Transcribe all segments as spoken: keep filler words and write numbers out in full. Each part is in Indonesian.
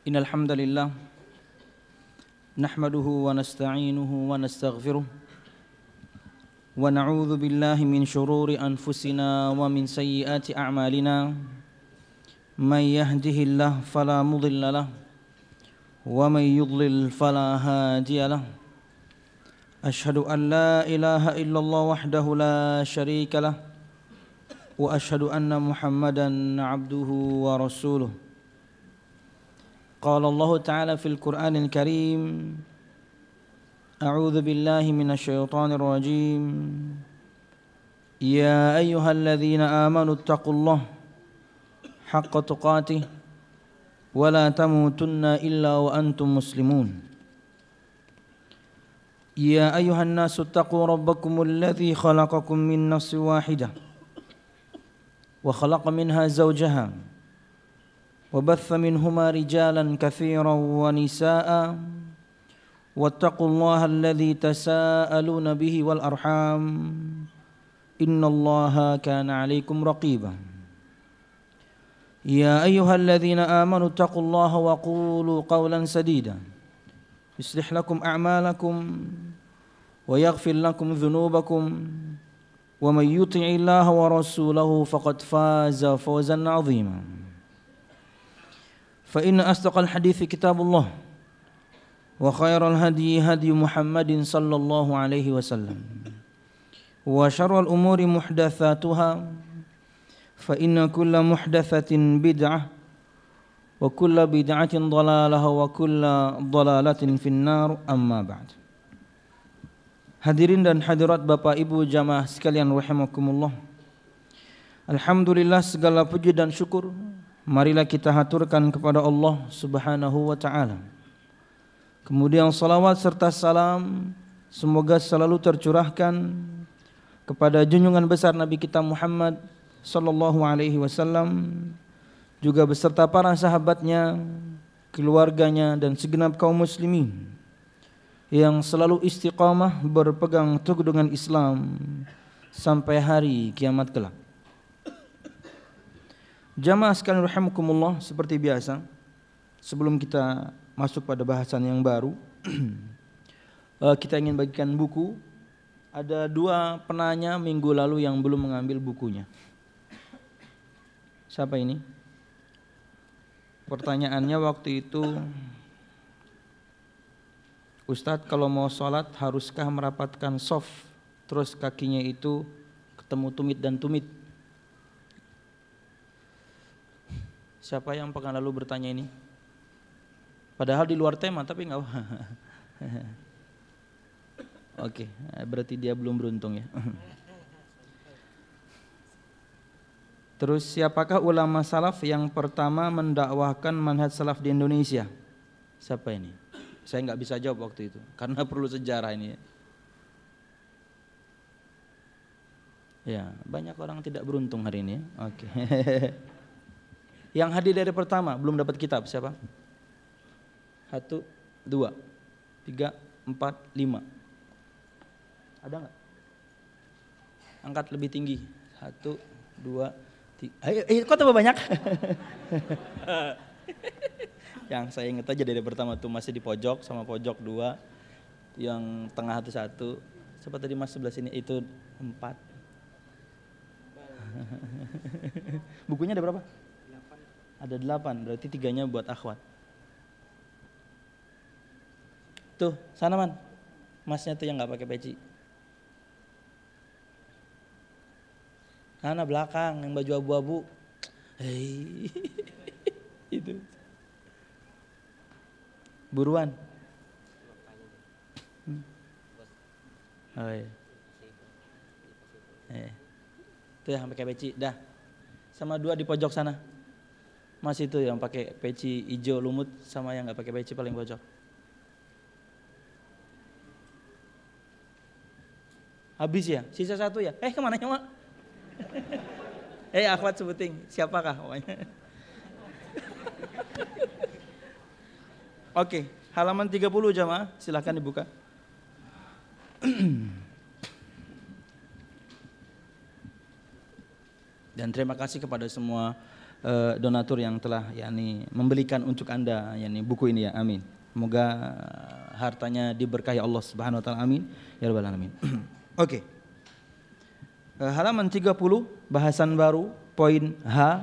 Innal hamdalillah nahmaduhu wa nasta'inuhu wa nastaghfiruh wa na'udzu billahi min shururi anfusina wa min sayyiati a'malina may yahdihillahu fala mudilla lahu wa may yudlil fala hadiya lahu ashhadu an la ilaha illallah wahdahu la syarika lahu wa ashhadu anna Muhammadan 'abduhu wa rasuluh. Qala Allah Ta'ala fil Qur'anil Karim, A'udzu billahi minasy syaithanir rajim. Ya ayyuhalladzina amanu taqullaha haqqa tuqatih wa la tamutunna illa wa antum muslimun. Ya ayyuhan nasu taqu rabbakumul ladzi khalaqakum min nafsin wahidah wa khalaqa minha zawjaha وبث منهما رجالا كثيرا ونساء واتقوا الله الذي تساءلون به والأرحام إن الله كان عليكم رقيبا يا أيها الذين آمنوا اتقوا الله وقولوا قولا سديدا يصلح لكم أعمالكم ويغفر لكم ذنوبكم ومن يطع الله ورسوله فقد فاز فوزا عظيما فإن أصدق الحديث كتاب الله وخير الهدي هدي محمد صلى الله عليه وسلم وشر الأمور محدثاتها فإن كل محدثة بدعة وكل بدعة ضلالة وكل ضلالة في النار أما بعد. Hadirin dan hadirat Bapak Ibu jamaah sekalian rahimakumullah. Alhamdulillah, segala puji dan syukur marilah kita haturkan kepada Allah Subhanahu wa ta'ala. Kemudian salawat serta salam semoga selalu tercurahkan kepada junjungan besar Nabi kita Muhammad sallallahu alaihi wasallam, juga beserta para sahabatnya, keluarganya dan segenap kaum muslimin yang selalu istiqamah berpegang teguh dengan Islam sampai hari kiamat kelak. Jamaah sekalian rahimakumullah, seperti biasa sebelum kita masuk pada bahasan yang baru kita ingin bagikan buku. Ada dua penanya minggu lalu yang belum mengambil bukunya. Siapa ini? Pertanyaannya waktu itu, Ustadz, kalau mau sholat haruskah merapatkan shaf terus kakinya itu ketemu tumit dan tumit? Siapa yang pekan lalu bertanya ini? Padahal di luar tema, tapi enggak. Oke, berarti dia belum beruntung ya. Terus, siapakah ulama salaf yang pertama mendakwahkan manhaj salaf di Indonesia? Siapa ini? Saya enggak bisa jawab waktu itu karena perlu sejarah ini. Ya, banyak orang tidak beruntung hari ini ya. Oke. Yang hadir dari pertama belum dapat kitab siapa? Satu, dua, tiga, empat, lima. Ada nggak? Angkat lebih tinggi. Satu, dua, tiga. Ayo, ayo kok tambah banyak? Yang saya ingat aja dari pertama tuh masih di pojok sama pojok dua. Yang tengah itu satu. Siapa tadi mas sebelah sini itu empat. Bukunya ada berapa? Ada delapan, berarti tiganya buat akhwat. Tuh, sana man, masnya tuh yang nggak pakai peci. Sana belakang, yang baju abu-abu. Hei, itu. Buruan. Oh iya. Eh, tuh yang pakai peci, dah. Sama dua di pojok sana. Mas itu yang pakai peci hijau lumut sama yang nggak pakai peci paling pojok. Habis ya? Sisa satu ya? Eh kemana ya mak? Eh akhwat sebuting, siapakah? Oke, halaman tiga puluh jamaah, silahkan dibuka. Dan terima kasih kepada semua uh, donatur yang telah yakni membelikan untuk Anda yakni buku ini ya. Amin. Semoga hartanya diberkahi Allah Subhanahu wa taala. Amin ya rabbal alamin. Oke. Okay. Uh, halaman tiga puluh bahasan baru poin H,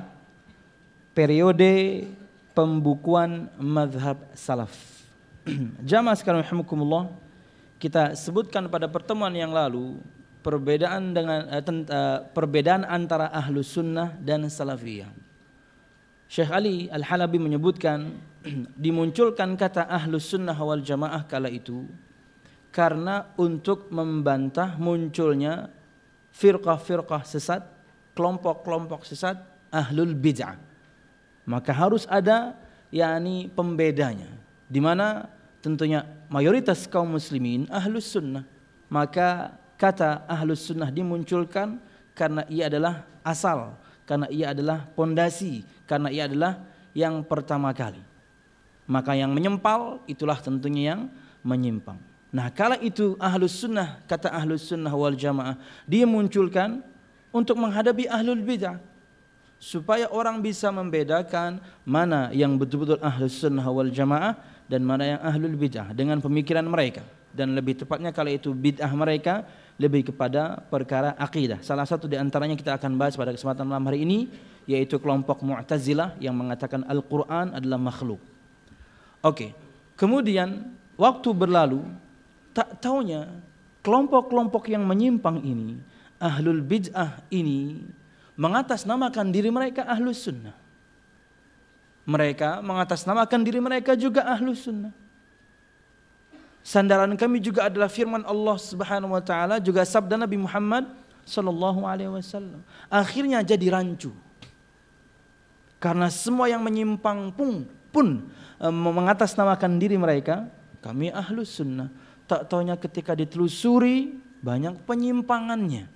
periode pembukuan mazhab salaf. Jamaah sekalian rahimakumullah, kita sebutkan pada pertemuan yang lalu perbedaan dengan uh, tent, uh, perbedaan antara ahlus sunnah dan salafiyah. Syekh Ali Al-Halabi menyebutkan dimunculkan kata ahlus sunnah wal jamaah kala itu karena untuk membantah munculnya firqah-firqah sesat, kelompok-kelompok sesat, ahlul bid'ah. Maka harus ada yakni pembedanya, di mana tentunya mayoritas kaum muslimin ahlus sunnah. Maka kata ahlus sunnah dimunculkan karena ia adalah asal, karena ia adalah pondasi, karena ia adalah yang pertama kali. Maka yang menyempal itulah tentunya yang menyimpang. Nah, kala itu ahlus sunnah, kata ahlus sunnah wal jamaah dimunculkan untuk menghadapi ahlul bid'ah, supaya orang bisa membedakan mana yang betul-betul ahlus sunnah wal jamaah dan mana yang ahlul bid'ah dengan pemikiran mereka. Dan lebih tepatnya kala itu bid'ah mereka lebih kepada perkara akidah. Salah satu di antaranya kita akan bahas pada kesempatan malam hari ini, yaitu kelompok Mu'tazilah yang mengatakan Al-Quran adalah makhluk. Oke, kemudian waktu berlalu, tak taunya kelompok-kelompok yang menyimpang ini, ahlul bid'ah ini, mengatasnamakan diri mereka ahlus sunnah. Mereka mengatasnamakan diri mereka juga ahlus sunnah. Sandaran kami juga adalah firman Allah Subhanahu wa taala, juga sabda Nabi Muhammad sallallahu alaihi wasallam. Akhirnya jadi rancu. Karena semua yang menyimpang pun, pun e, mengatasnamakan diri mereka, kami ahlus sunnah. Tak taunya ketika ditelusuri banyak penyimpangannya.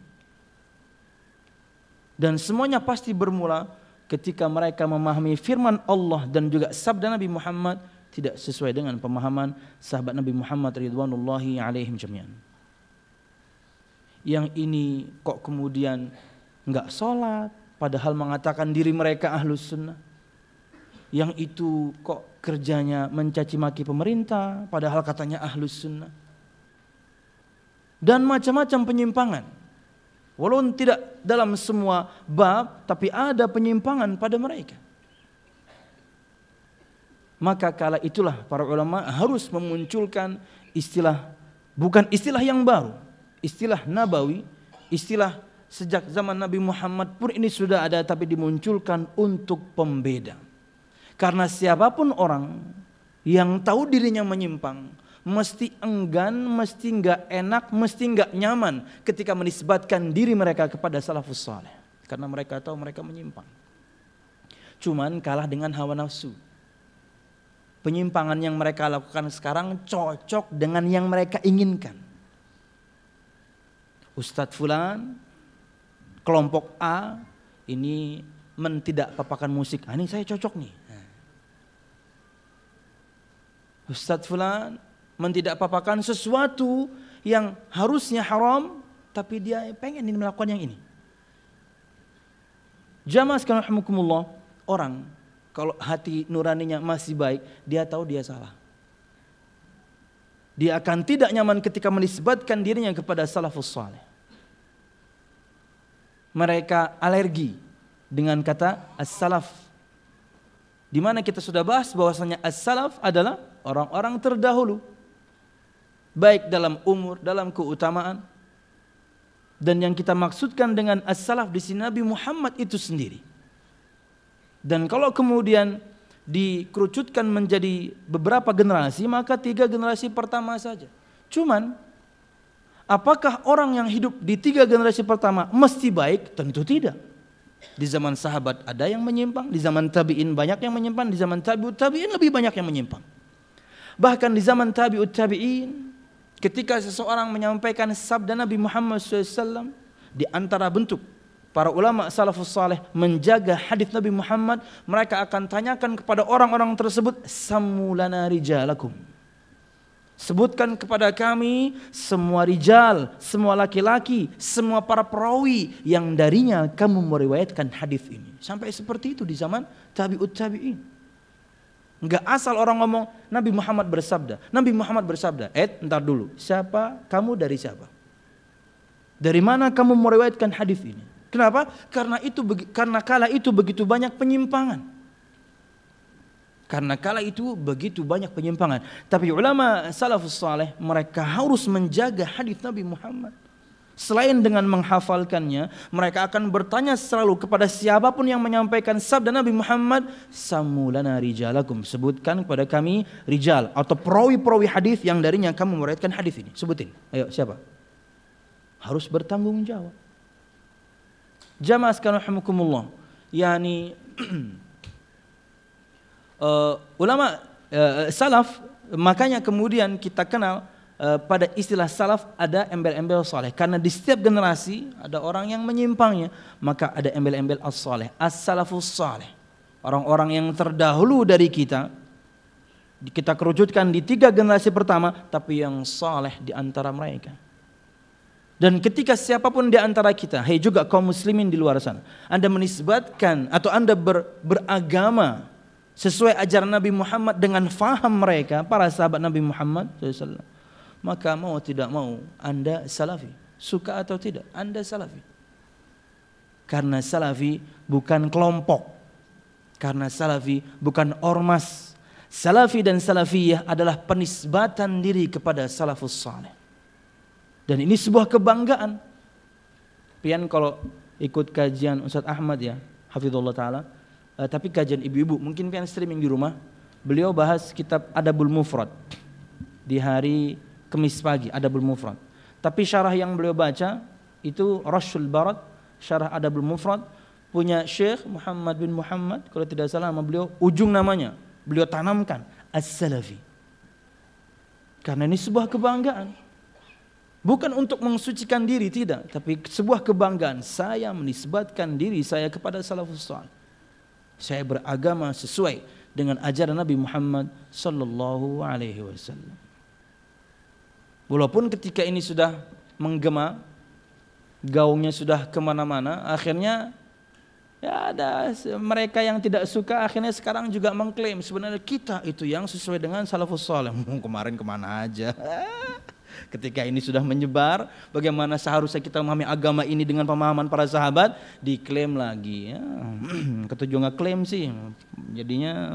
Dan semuanya pasti bermula ketika mereka memahami firman Allah dan juga sabda Nabi Muhammad tidak sesuai dengan pemahaman sahabat Nabi Muhammad ridwanullahi alaihim jami'an. Yang ini kok kemudian enggak sholat padahal mengatakan diri mereka ahlus sunnah. Yang itu kok kerjanya mencaci maki pemerintah padahal katanya ahlus sunnah. Dan macam-macam penyimpangan. Walaupun tidak dalam semua bab, tapi ada penyimpangan pada mereka. Maka kala itulah para ulama harus memunculkan istilah, bukan istilah yang baru, istilah nabawi, istilah sejak zaman Nabi Muhammad pun ini sudah ada, tapi dimunculkan untuk pembeda. Karena siapapun orang yang tahu dirinya menyimpang, mesti enggan, mesti enggak enak, mesti enggak nyaman ketika menisbatkan diri mereka kepada salafus saleh, karena mereka tahu mereka menyimpang. Cuman kalah dengan hawa nafsu. Penyimpangan yang mereka lakukan sekarang cocok dengan yang mereka inginkan. Ustadz fulan, kelompok A ini mentidak papakan musik, ah, ini saya cocok nih. Ustadz fulan mentidak papakan sesuatu yang harusnya haram, tapi dia pengen ini melakukan yang ini. Jamaah sekalian rahimakumullah, orang kalau hati nuraninya masih baik, dia tahu dia salah. Dia akan tidak nyaman ketika menisbatkan dirinya kepada salafus saleh. Mereka alergi dengan kata as-salaf, di mana kita sudah bahas bahwasanya as-salaf adalah orang-orang terdahulu, baik dalam umur, dalam keutamaan. Dan yang kita maksudkan dengan as-salaf di sini Nabi Muhammad itu sendiri. Dan kalau kemudian dikerucutkan menjadi beberapa generasi, maka tiga generasi pertama saja. Cuman apakah orang yang hidup di tiga generasi pertama mesti baik? Tentu tidak. Di zaman sahabat ada yang menyimpang, di zaman tabi'in banyak yang menyimpang, di zaman tabi'ut tabi'in lebih banyak yang menyimpang. Bahkan di zaman tabi'ut tabi'in, ketika seseorang menyampaikan sabda Nabi Muhammad shallallahu alaihi wasallam, di antara bentuk para ulama salafus saleh menjaga hadis Nabi Muhammad, mereka akan tanyakan kepada orang-orang tersebut, sammulana rijalakum, Sebutkan kepada kami semua rijal, semua laki-laki, semua para perawi yang darinya kamu meriwayatkan hadis ini. Sampai seperti itu di zaman tabi'ut tabi'in. Enggak asal orang ngomong Nabi Muhammad bersabda. Nabi Muhammad bersabda. Eh, entar dulu. Siapa kamu dari siapa? Dari mana kamu meriwayatkan hadis ini? Kenapa? Karena itu karena kala itu begitu banyak penyimpangan. Karena kala itu begitu banyak penyimpangan. Tapi ulama salafus saleh mereka harus menjaga hadis Nabi Muhammad. Selain dengan menghafalkannya, mereka akan bertanya selalu kepada siapapun yang menyampaikan sabda Nabi Muhammad, samulana rijalakum, sebutkan kepada kami rijal atau perawi-perawi hadis yang darinya kamu meriwayatkan hadis ini. Sebutin. Ayo, siapa? Harus bertanggung jawab. Jamaah sekalian rahimakumullah. Yani Uh, ulama uh, salaf, makanya kemudian kita kenal uh, pada istilah salaf ada embel-embel saleh, karena di setiap generasi ada orang yang menyimpangnya, maka ada embel-embel as-saleh, as-salafus saleh, orang-orang yang terdahulu dari kita. Kita kerucutkan di tiga generasi pertama, tapi yang saleh di antara mereka. Dan ketika siapapun di antara kita, hai juga kaum muslimin di luar sana, Anda menisbatkan atau Anda ber, beragama sesuai ajaran Nabi Muhammad dengan faham mereka, para sahabat Nabi Muhammad shallallahu alaihi wasallam, maka mau tidak mau Anda salafi, suka atau tidak Anda salafi. Karena salafi bukan kelompok, karena salafi bukan ormas. Salafi dan salafiyah adalah penisbatan diri kepada salafus saleh, dan ini sebuah kebanggaan. Pian kalau ikut kajian Ustaz Ahmad ya, hafizullah taala. Uh, tapi kajian ibu-ibu, mungkin pian streaming di rumah, beliau bahas kitab Adabul Mufrad di hari Kamis pagi, Adabul Mufrad. Tapi syarah yang beliau baca itu Rashul Barat, syarah Adabul Mufrad punya Syekh Muhammad bin Muhammad, kalau tidak salah nama beliau, ujung namanya beliau tanamkan As-Salafi. Karena ini sebuah kebanggaan. Bukan untuk mensucikan diri, tidak, tapi sebuah kebanggaan. Saya menisbatkan diri saya kepada salafus saleh. Saya beragama sesuai dengan ajaran Nabi Muhammad sallallahu alaihi wasallam. Walaupun ketika ini sudah menggema, gaungnya sudah kemana-mana, akhirnya ya ada mereka yang tidak suka, akhirnya sekarang juga mengklaim sebenarnya kita itu yang sesuai dengan salafus saleh. Kemarin kemana aja? Ketika ini sudah menyebar, bagaimana seharusnya kita memahami agama ini dengan pemahaman para sahabat, diklaim lagi. Ya, ketujuh ngeklaim sih, jadinya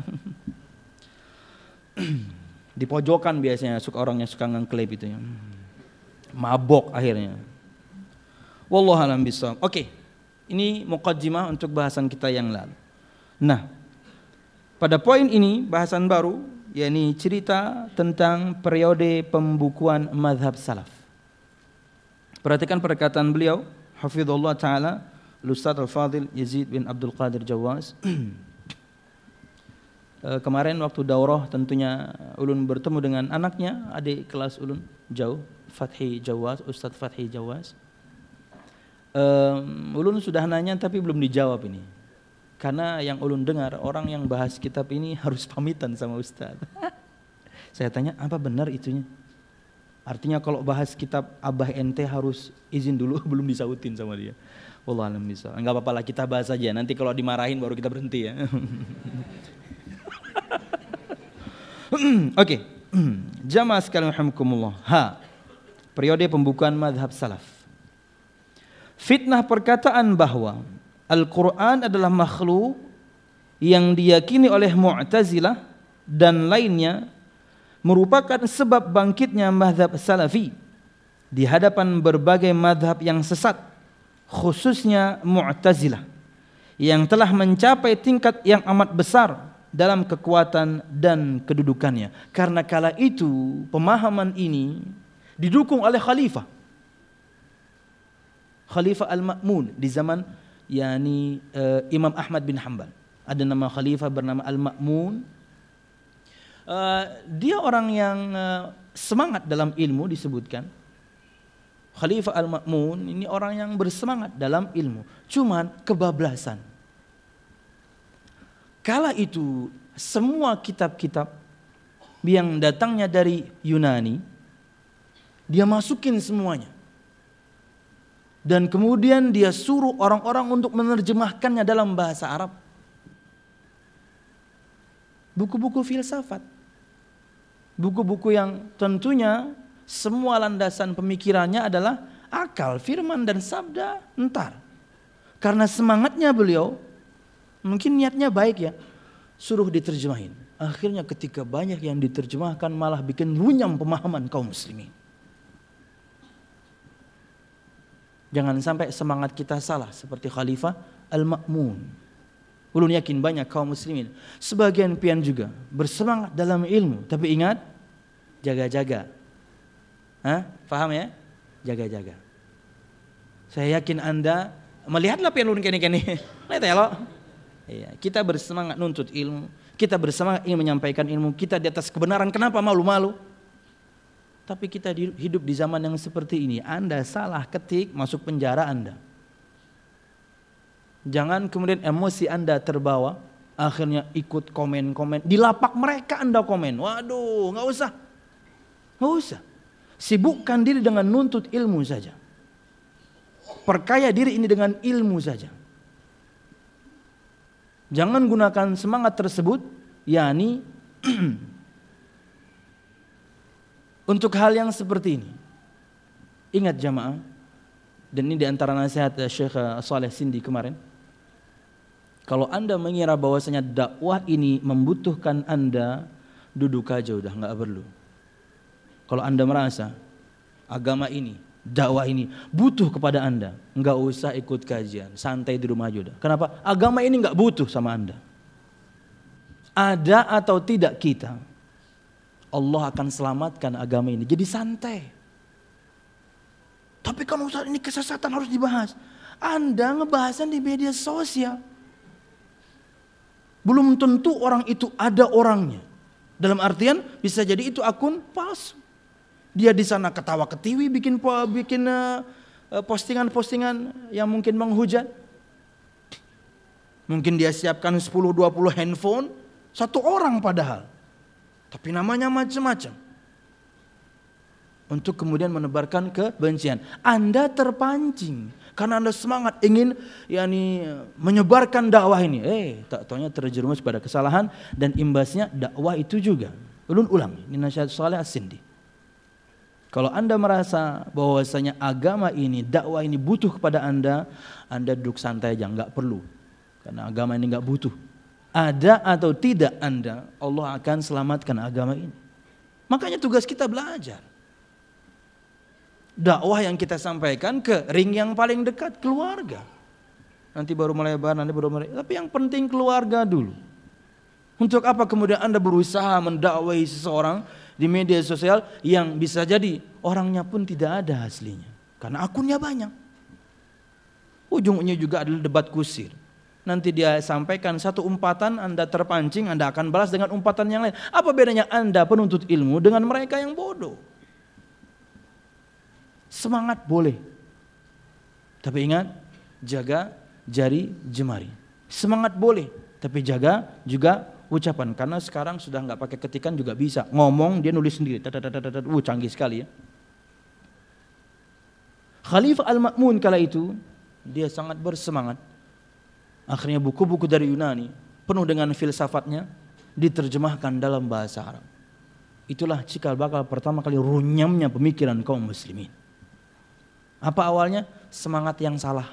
di pojokan biasanya suka orangnya suka ngeklaim itu ya. Mabok akhirnya. Wallahu a'lam bishawab. Oke, ini muqaddimah untuk bahasan kita yang lalu. Nah, pada poin ini bahasan baru, yakni cerita tentang periode pembukuan mazhab salaf. Perhatikan perkataan beliau, hafizallahu taala, Ustaz Al-Fadhil Yazid bin Abdul Qadir Jawaz. Kemarin waktu daurah tentunya ulun bertemu dengan anaknya, adik kelas ulun jauh, Fathi Jawaz, Ustaz Fathi Jawaz. Um, ulun sudah nanya tapi belum dijawab ini. Karena yang ulun dengar, orang yang bahas kitab ini harus pamitan sama Ustaz. Saya tanya, apa benar itunya? Artinya kalau bahas kitab Abah ente harus izin dulu, belum disautin sama dia. Wallah alam bisa. Enggak apa-apa lah, kita bahas aja. Nanti kalau dimarahin baru kita berhenti ya. Oke. Jamaah sekalian rahimakumullah. Ha. Periode pembukaan mazhab salaf. Fitnah perkataan bahwa Al-Quran adalah makhluk yang diyakini oleh Mu'tazilah dan lainnya merupakan sebab bangkitnya mazhab salafi di hadapan berbagai mazhab yang sesat, khususnya Mu'tazilah yang telah mencapai tingkat yang amat besar dalam kekuatan dan kedudukannya. Karena kala itu pemahaman ini didukung oleh khalifah Khalifah Al-Ma'mun di zaman yakni uh, Imam Ahmad bin Hanbal. Ada nama khalifah bernama Al-Ma'mun. Uh, dia orang yang uh, semangat dalam ilmu disebutkan. Khalifah Al-Ma'mun ini orang yang bersemangat dalam ilmu, cuman kebablasan. Kala itu semua kitab-kitab yang datangnya dari Yunani, dia masukin semuanya. Dan kemudian dia suruh orang-orang untuk menerjemahkannya dalam bahasa Arab. Buku-buku filsafat. Buku-buku yang tentunya semua landasan pemikirannya adalah akal, firman dan sabda entar. Karena semangatnya beliau, mungkin niatnya baik ya, suruh diterjemahin. Akhirnya ketika banyak yang diterjemahkan malah bikin runyam pemahaman kaum muslimin. Jangan sampai semangat kita salah seperti Khalifah Al-Ma'mun. Ulun yakin banyak kaum muslimin, sebagian pian juga bersemangat dalam ilmu, tapi ingat, jaga-jaga. Hah? Faham ya? Jaga-jaga. Saya yakin Anda melihatlah pian ulun kene-kene. Lihat ya lo. Iya, kita bersemangat nuntut ilmu, kita bersemangat ingin menyampaikan ilmu, kita di atas kebenaran, kenapa malu-malu? Tapi kita hidup di zaman yang seperti ini. Anda salah ketik, masuk penjara Anda. Jangan kemudian emosi Anda terbawa, akhirnya ikut komen-komen. Di lapak mereka Anda komen. Waduh, gak usah. Gak usah. Sibukkan diri dengan nuntut ilmu saja. Perkaya diri ini dengan ilmu saja. Jangan gunakan semangat tersebut, yakni untuk hal yang seperti ini. Ingat jamaah, dan ini diantara nasihat Syekh Saleh Sindi kemarin. Kalau Anda mengira bahwasanya dakwah ini membutuhkan Anda, duduk aja udah, nggak perlu. Kalau Anda merasa agama ini, dakwah ini butuh kepada Anda, nggak usah ikut kajian, santai di rumah aja udah. Kenapa? Agama ini nggak butuh sama Anda. Ada atau tidak kita, Allah akan selamatkan agama ini. Jadi santai. Tapi kan Ustaz, ini kesesatan harus dibahas. Anda ngebahasnya di media sosial. Belum tentu orang itu ada orangnya. Dalam artian bisa jadi itu akun palsu. Dia di sana ketawa ketiwi bikin bikin postingan-postingan yang mungkin menghujat. Mungkin dia siapkan sepuluh dua puluh handphone, satu orang padahal. Tapi namanya macam-macam. Untuk kemudian menebarkan kebencian. Anda terpancing karena Anda semangat ingin yakni menyebarkan dakwah ini. Eh, tak taunya terjerumus pada kesalahan dan imbasnya dakwah itu juga. Ulun ulang, ini nasihat Saleh As-Sindi. Kalau Anda merasa bahwasanya agama ini, dakwah ini butuh kepada Anda, Anda duduk santai aja, enggak perlu. Karena agama ini enggak butuh. Ada atau tidak Anda, Allah akan selamatkan agama ini. Makanya tugas kita belajar. Dakwah yang kita sampaikan ke ring yang paling dekat, keluarga. Nanti baru melebar, nanti baru melebar. Tapi yang penting keluarga dulu. Untuk apa kemudian Anda berusaha mendakwahi seseorang di media sosial yang bisa jadi orangnya pun tidak ada aslinya. Karena akunnya banyak. Ujungnya juga adalah debat kusir. Nanti dia sampaikan satu umpatan, Anda terpancing, Anda akan balas dengan umpatan yang lain. Apa bedanya Anda penuntut ilmu dengan mereka yang bodoh? Semangat boleh. Tapi ingat, jaga jari jemari. Semangat boleh, tapi jaga juga ucapan. Karena sekarang sudah nggak pakai ketikan juga bisa. Ngomong dia nulis sendiri. Uh, canggih sekali ya. Khalifah Al-Ma'mun kala itu dia sangat bersemangat. Akhirnya buku-buku dari Yunani penuh dengan filsafatnya diterjemahkan dalam bahasa Arab. Itulah cikal bakal pertama kali runyamnya pemikiran kaum muslimin. Apa awalnya? Semangat yang salah.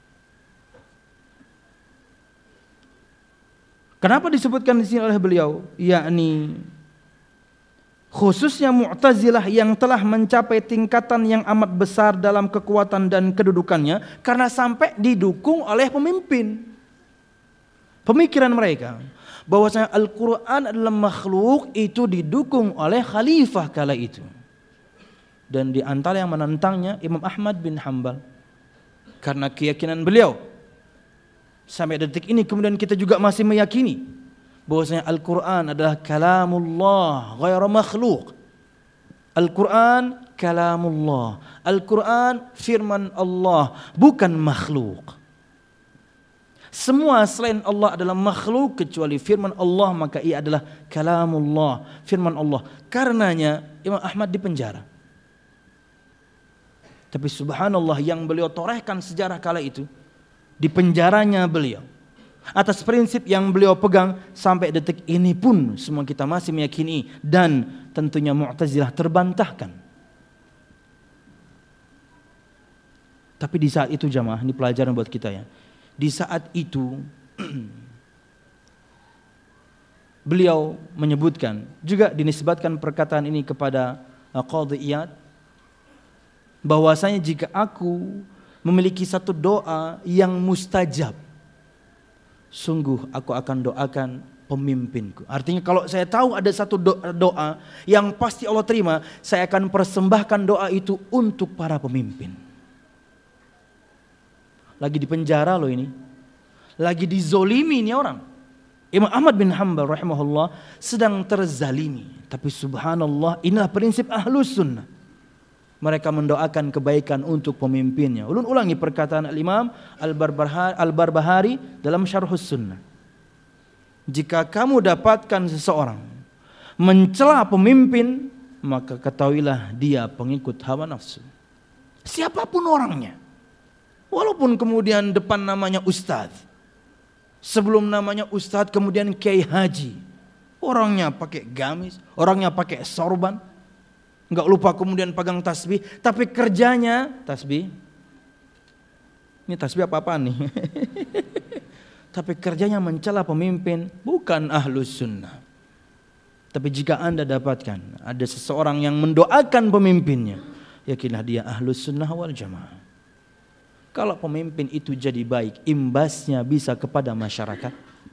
Kenapa disebutkan di sini oleh beliau? Yakni khususnya Mu'tazilah yang telah mencapai tingkatan yang amat besar dalam kekuatan dan kedudukannya karena sampai didukung oleh pemimpin. Pemikiran mereka bahwasanya Al-Quran adalah makhluk itu didukung oleh khalifah kala itu. Dan di antara yang menentangnya Imam Ahmad bin Hanbal. Karena keyakinan beliau sampai detik ini kemudian kita juga masih meyakini bahwasanya Al-Quran adalah kalamullah ghairu makhluk. Al-Quran kalamullah. Al-Quran firman Allah, bukan makhluk. Semua selain Allah adalah makhluk kecuali firman Allah, maka ia adalah kalamullah, firman Allah. Karenanya Imam Ahmad dipenjara. Tapi subhanallah, yang beliau torehkan sejarah kala itu, di penjaranya beliau, atas prinsip yang beliau pegang sampai detik ini pun semua kita masih meyakini, dan tentunya Mu'tazilah terbantahkan. Tapi di saat itu jamaah, ini pelajaran buat kita ya. Di saat itu beliau menyebutkan, juga dinisbatkan perkataan ini kepada Qadhi Iyad, bahwasanya jika aku memiliki satu doa yang mustajab, sungguh aku akan doakan pemimpinku. Artinya kalau saya tahu ada satu doa yang pasti Allah terima, saya akan persembahkan doa itu untuk para pemimpin. Lagi di penjara loh ini, lagi dizolimi ini orang. Imam Ahmad bin Hanbal rahimahullah sedang terzalimi, tapi subhanallah, inilah prinsip Ahlus Sunnah. Mereka mendoakan kebaikan untuk pemimpinnya. Ulun ulangi perkataan Al-Imam Al-Barbahari dalam Syarhus Sunnah. Jika kamu dapatkan seseorang mencela pemimpin, maka ketahuilah dia pengikut hawa nafsu. Siapapun orangnya. Walaupun kemudian depan namanya ustadz, sebelum namanya ustadz kemudian kiai haji, orangnya pakai gamis, orangnya pakai sorban, nggak lupa kemudian pegang tasbih, tapi kerjanya tasbih. Ini tasbih apa-apaan nih? Tapi kerjanya mencela pemimpin, bukan Ahlus Sunnah. Tapi jika Anda dapatkan ada seseorang yang mendoakan pemimpinnya, yakinlah dia Ahlus Sunnah wal Jamaah. Kalau pemimpin itu jadi baik, imbasnya bisa kepada masyarakat.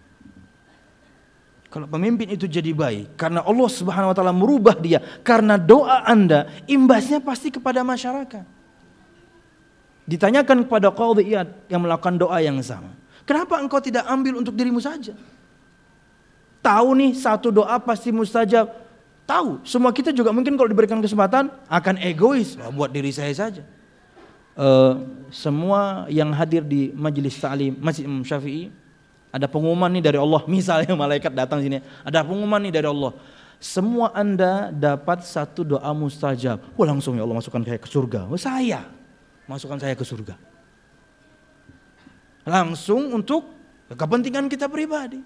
Kalau pemimpin itu jadi baik, karena Allah Subhanahu wa taala merubah dia, karena doa Anda, imbasnya pasti kepada masyarakat. Ditanyakan kepada Qadhi Iyad yang melakukan doa yang sama, kenapa engkau tidak ambil untuk dirimu saja? Tahu nih satu doa pasti mustajab. Tahu, semua kita juga mungkin kalau diberikan kesempatan akan egois, buat diri saya saja. Uh, semua yang hadir di majelis ta'lim Masjid Imam Syafi'i, ada pengumuman nih dari Allah, misalnya malaikat datang sini, ada pengumuman nih dari Allah, semua Anda dapat satu doa mustajab. Oh langsung ya Allah masukkan saya ke surga. Oh saya masukkan saya ke surga. Langsung untuk kepentingan kita pribadi.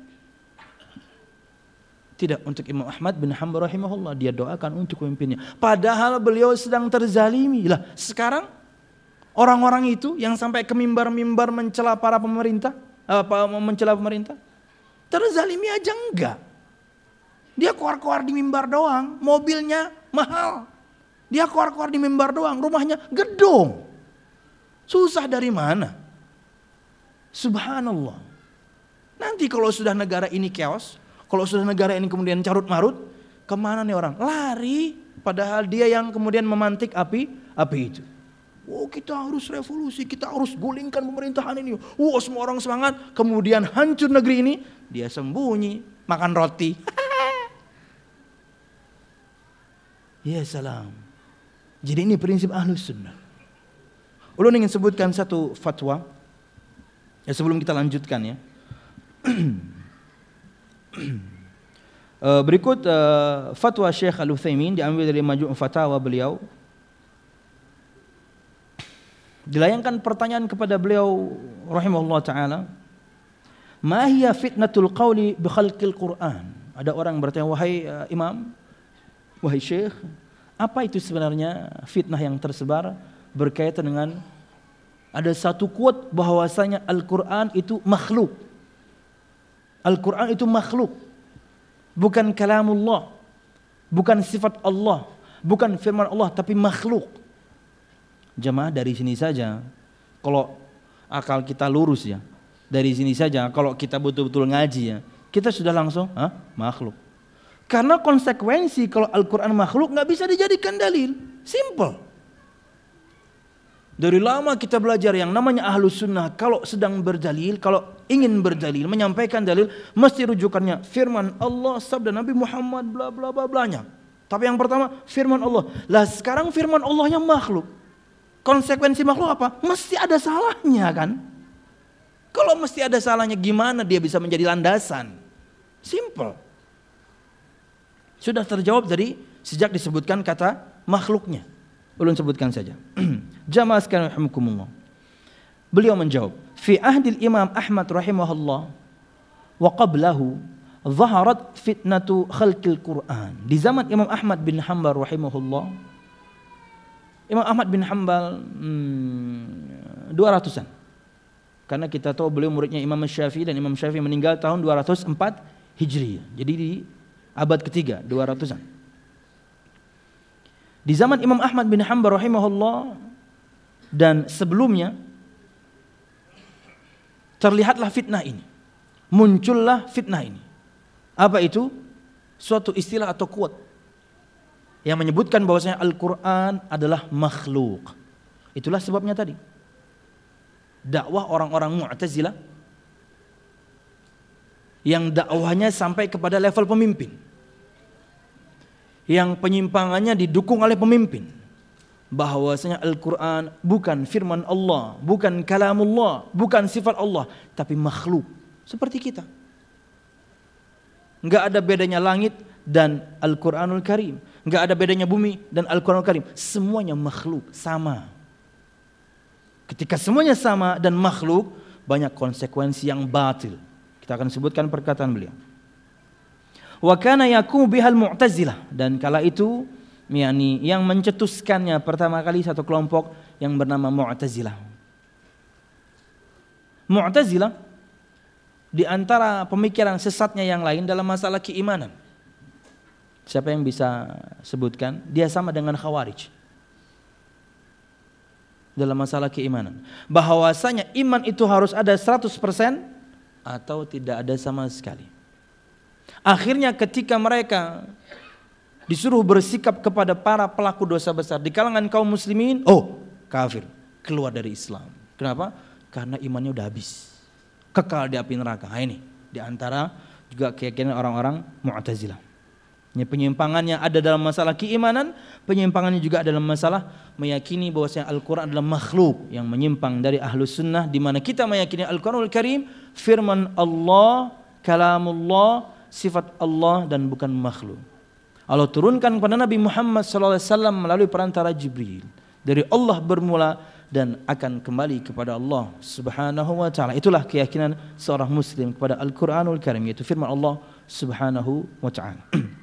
Tidak untuk Imam Ahmad bin Hanbal rahimahullah, dia doakan untuk pemimpinnya. Padahal beliau sedang terzalimi. Lah sekarang orang-orang itu yang sampai ke mimbar-mimbar mencela para pemerintah, apa mencela pemerintah, terzalimi aja enggak. Dia keluar-keluar di mimbar doang, mobilnya mahal. Dia keluar-keluar di mimbar doang, rumahnya gedung. Susah dari mana? Subhanallah. Nanti kalau sudah negara ini chaos, kalau sudah negara ini kemudian carut-marut, kemana nih orang? Lari, padahal dia yang kemudian memantik api, api itu. Oh kita harus revolusi, kita harus gulingkan pemerintahan ini. Oh semua orang semangat, kemudian hancur negeri ini, dia sembunyi, makan roti. Ya salam. Jadi ini prinsip Ahlus Sunnah. Ulun ingin sebutkan satu fatwa, ya sebelum kita lanjutkan ya. Berikut uh, fatwa Syekh Al-Utsaimin diambil dari Majmu' Fatawa beliau. Dilayangkan pertanyaan kepada beliau rahimahullah ta'ala, ma hiya fitnatul qawli bi khalqil Qur'an? Ada orang bertanya, wahai uh, imam, wahai syekh, apa itu sebenarnya fitnah yang tersebar berkaitan dengan ada satu quote bahwasanya Al-Qur'an itu makhluk. Al-Qur'an itu makhluk, bukan kalamullah, bukan sifat Allah, bukan firman Allah, tapi makhluk. Jemaah dari sini saja, kalau akal kita lurus ya, dari sini saja kalau kita betul-betul ngaji ya, kita sudah langsung ah, makhluk. Karena konsekuensi kalau Al-Quran makhluk nggak bisa dijadikan dalil, simple. Dari lama kita belajar yang namanya Ahlus Sunnah, kalau sedang berdalil, kalau ingin berdalil, menyampaikan dalil, mesti rujukannya firman Allah, sabda Nabi Muhammad, bla bla bla blanya. Tapi yang pertama firman Allah. Lah sekarang firman Allahnya makhluk. Konsekuensi makhluk apa? Mesti ada salahnya kan? Kalau mesti ada salahnya, gimana dia bisa menjadi landasan? Simple. Sudah terjawab dari sejak disebutkan kata makhluknya. Ulun sebutkan saja. Jamaah sekalian rahimakumullah. Beliau menjawab, fi ahdil Imam Ahmad rahimahullah wa qablahu zaharat fitnatu khalqil Quran. Di zaman Imam Ahmad bin Hanbal rahimahullah, Imam Ahmad bin Hanbal hmm, dua ratusan. Karena kita tahu beliau muridnya Imam Syafi'i, dan Imam Syafi'i meninggal tahun dua ratus empat Hijriah. Jadi di abad ketiga, dua ratusan. Di zaman Imam Ahmad bin Hanbal rahimahullah dan sebelumnya terlihatlah fitnah ini. Muncullah fitnah ini. Apa itu? Suatu istilah atau quote yang menyebutkan bahwasanya Al-Quran adalah makhluk. Itulah sebabnya tadi dakwah orang-orang Mu'tazilah yang dakwahnya sampai kepada level pemimpin, yang penyimpangannya didukung oleh pemimpin, bahwasanya Al-Quran bukan firman Allah, bukan kalamullah, bukan sifat Allah, tapi makhluk seperti kita. Enggak ada bedanya langit dan Al-Quranul Karim, enggak ada bedanya bumi dan Al-Quranul Karim, semuanya makhluk, sama. Ketika semuanya sama dan makhluk, banyak konsekuensi yang batil. Kita akan sebutkan perkataan beliau. Wa kana yaqumu bihal Mu'tazilah, dan kala itu yakni yang mencetuskannya pertama kali satu kelompok yang bernama Mu'tazilah. Mu'tazilah di antara pemikiran sesatnya yang lain dalam masalah keimanan. Siapa yang bisa sebutkan? Dia sama dengan Khawarij dalam masalah keimanan. Bahwasanya iman itu harus ada seratus persen atau tidak ada sama sekali. Akhirnya ketika mereka disuruh bersikap kepada para pelaku dosa besar di kalangan kaum muslimin, oh kafir, keluar dari Islam. Kenapa? Karena imannya udah habis, kekal di api neraka. Nah, ini di antara juga keyakinan orang-orang Mu'tazilah. Ini penyimpangannya ada dalam masalah keimanan, penyimpangannya juga dalam masalah meyakini bahwasanya Al-Quran adalah makhluk, yang menyimpang dari Ahlus Sunnah, di mana kita meyakini Al-Quranul Karim firman Allah, kalamullah, sifat Allah dan bukan makhluk. Allah turunkan kepada Nabi Muhammad sallallahu alaihi wasallam melalui perantara Jibril. Dari Allah bermula dan akan kembali kepada Allah Subhanahu wa taala. Itulah keyakinan seorang muslim kepada Al-Qur'anul Karim, yaitu firman Allah Subhanahu wa taala.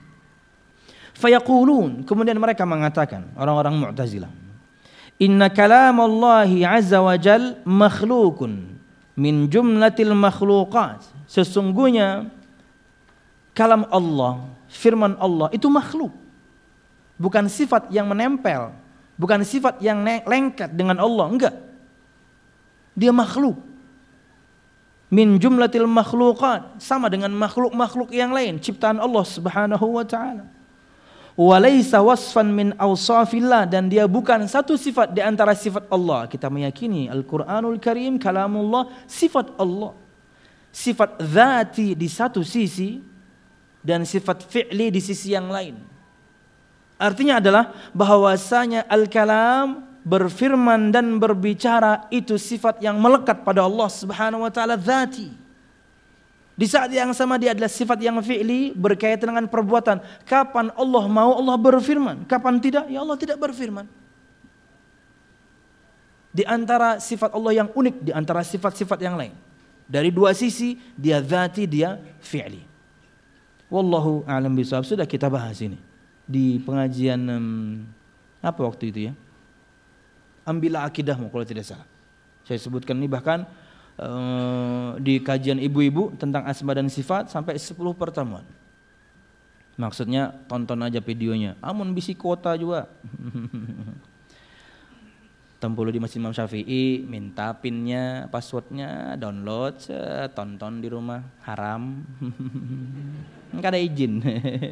Fayaqulun, kemudian mereka mengatakan, orang-orang Mu'tazilah, inna kalamallahi azza wa jal makhlukun min jumlatil makhluqat. Sesungguhnya kalam Allah, firman Allah itu makhluk, bukan sifat yang menempel, bukan sifat yang lengket dengan Allah, enggak. Dia makhluk. Min jumlatil makhluqat, sama dengan makhluk-makhluk yang lain, ciptaan Allah Subhanahu wa taala. Walaysa wasfan min awsafillah, dan dia bukan satu sifat di antara sifat Allah. Kita meyakini Al-Qur'anul Karim kalamullah, sifat Allah. Sifat dzati di satu sisi dan sifat fi'li di sisi yang lain. Artinya adalah bahwasanya al-kalam, berfirman dan berbicara, itu sifat yang melekat pada Allah Subhanahu wa taala dzati. Di saat yang sama dia adalah sifat yang fi'li, berkaitan dengan perbuatan. Kapan Allah mau, Allah berfirman. Kapan tidak, ya Allah tidak berfirman. Di antara sifat Allah yang unik, di antara sifat-sifat yang lain. Dari dua sisi, dia dzati, dia fi'li. Wallahu a'lam bishawab. Sudah kita bahas ini di pengajian um, apa waktu itu ya? Ambillah akidahmu kalau tidak salah. Saya sebutkan ini bahkan uh, di kajian ibu-ibu tentang asma dan sifat sampai sepuluh pertemuan. Maksudnya tonton aja videonya. Amun bisi kuota juga. Tempuluh di Masjid Imam Syafi'i, minta pinnya, passwordnya, download, tonton di rumah, haram. Enggak ada izin.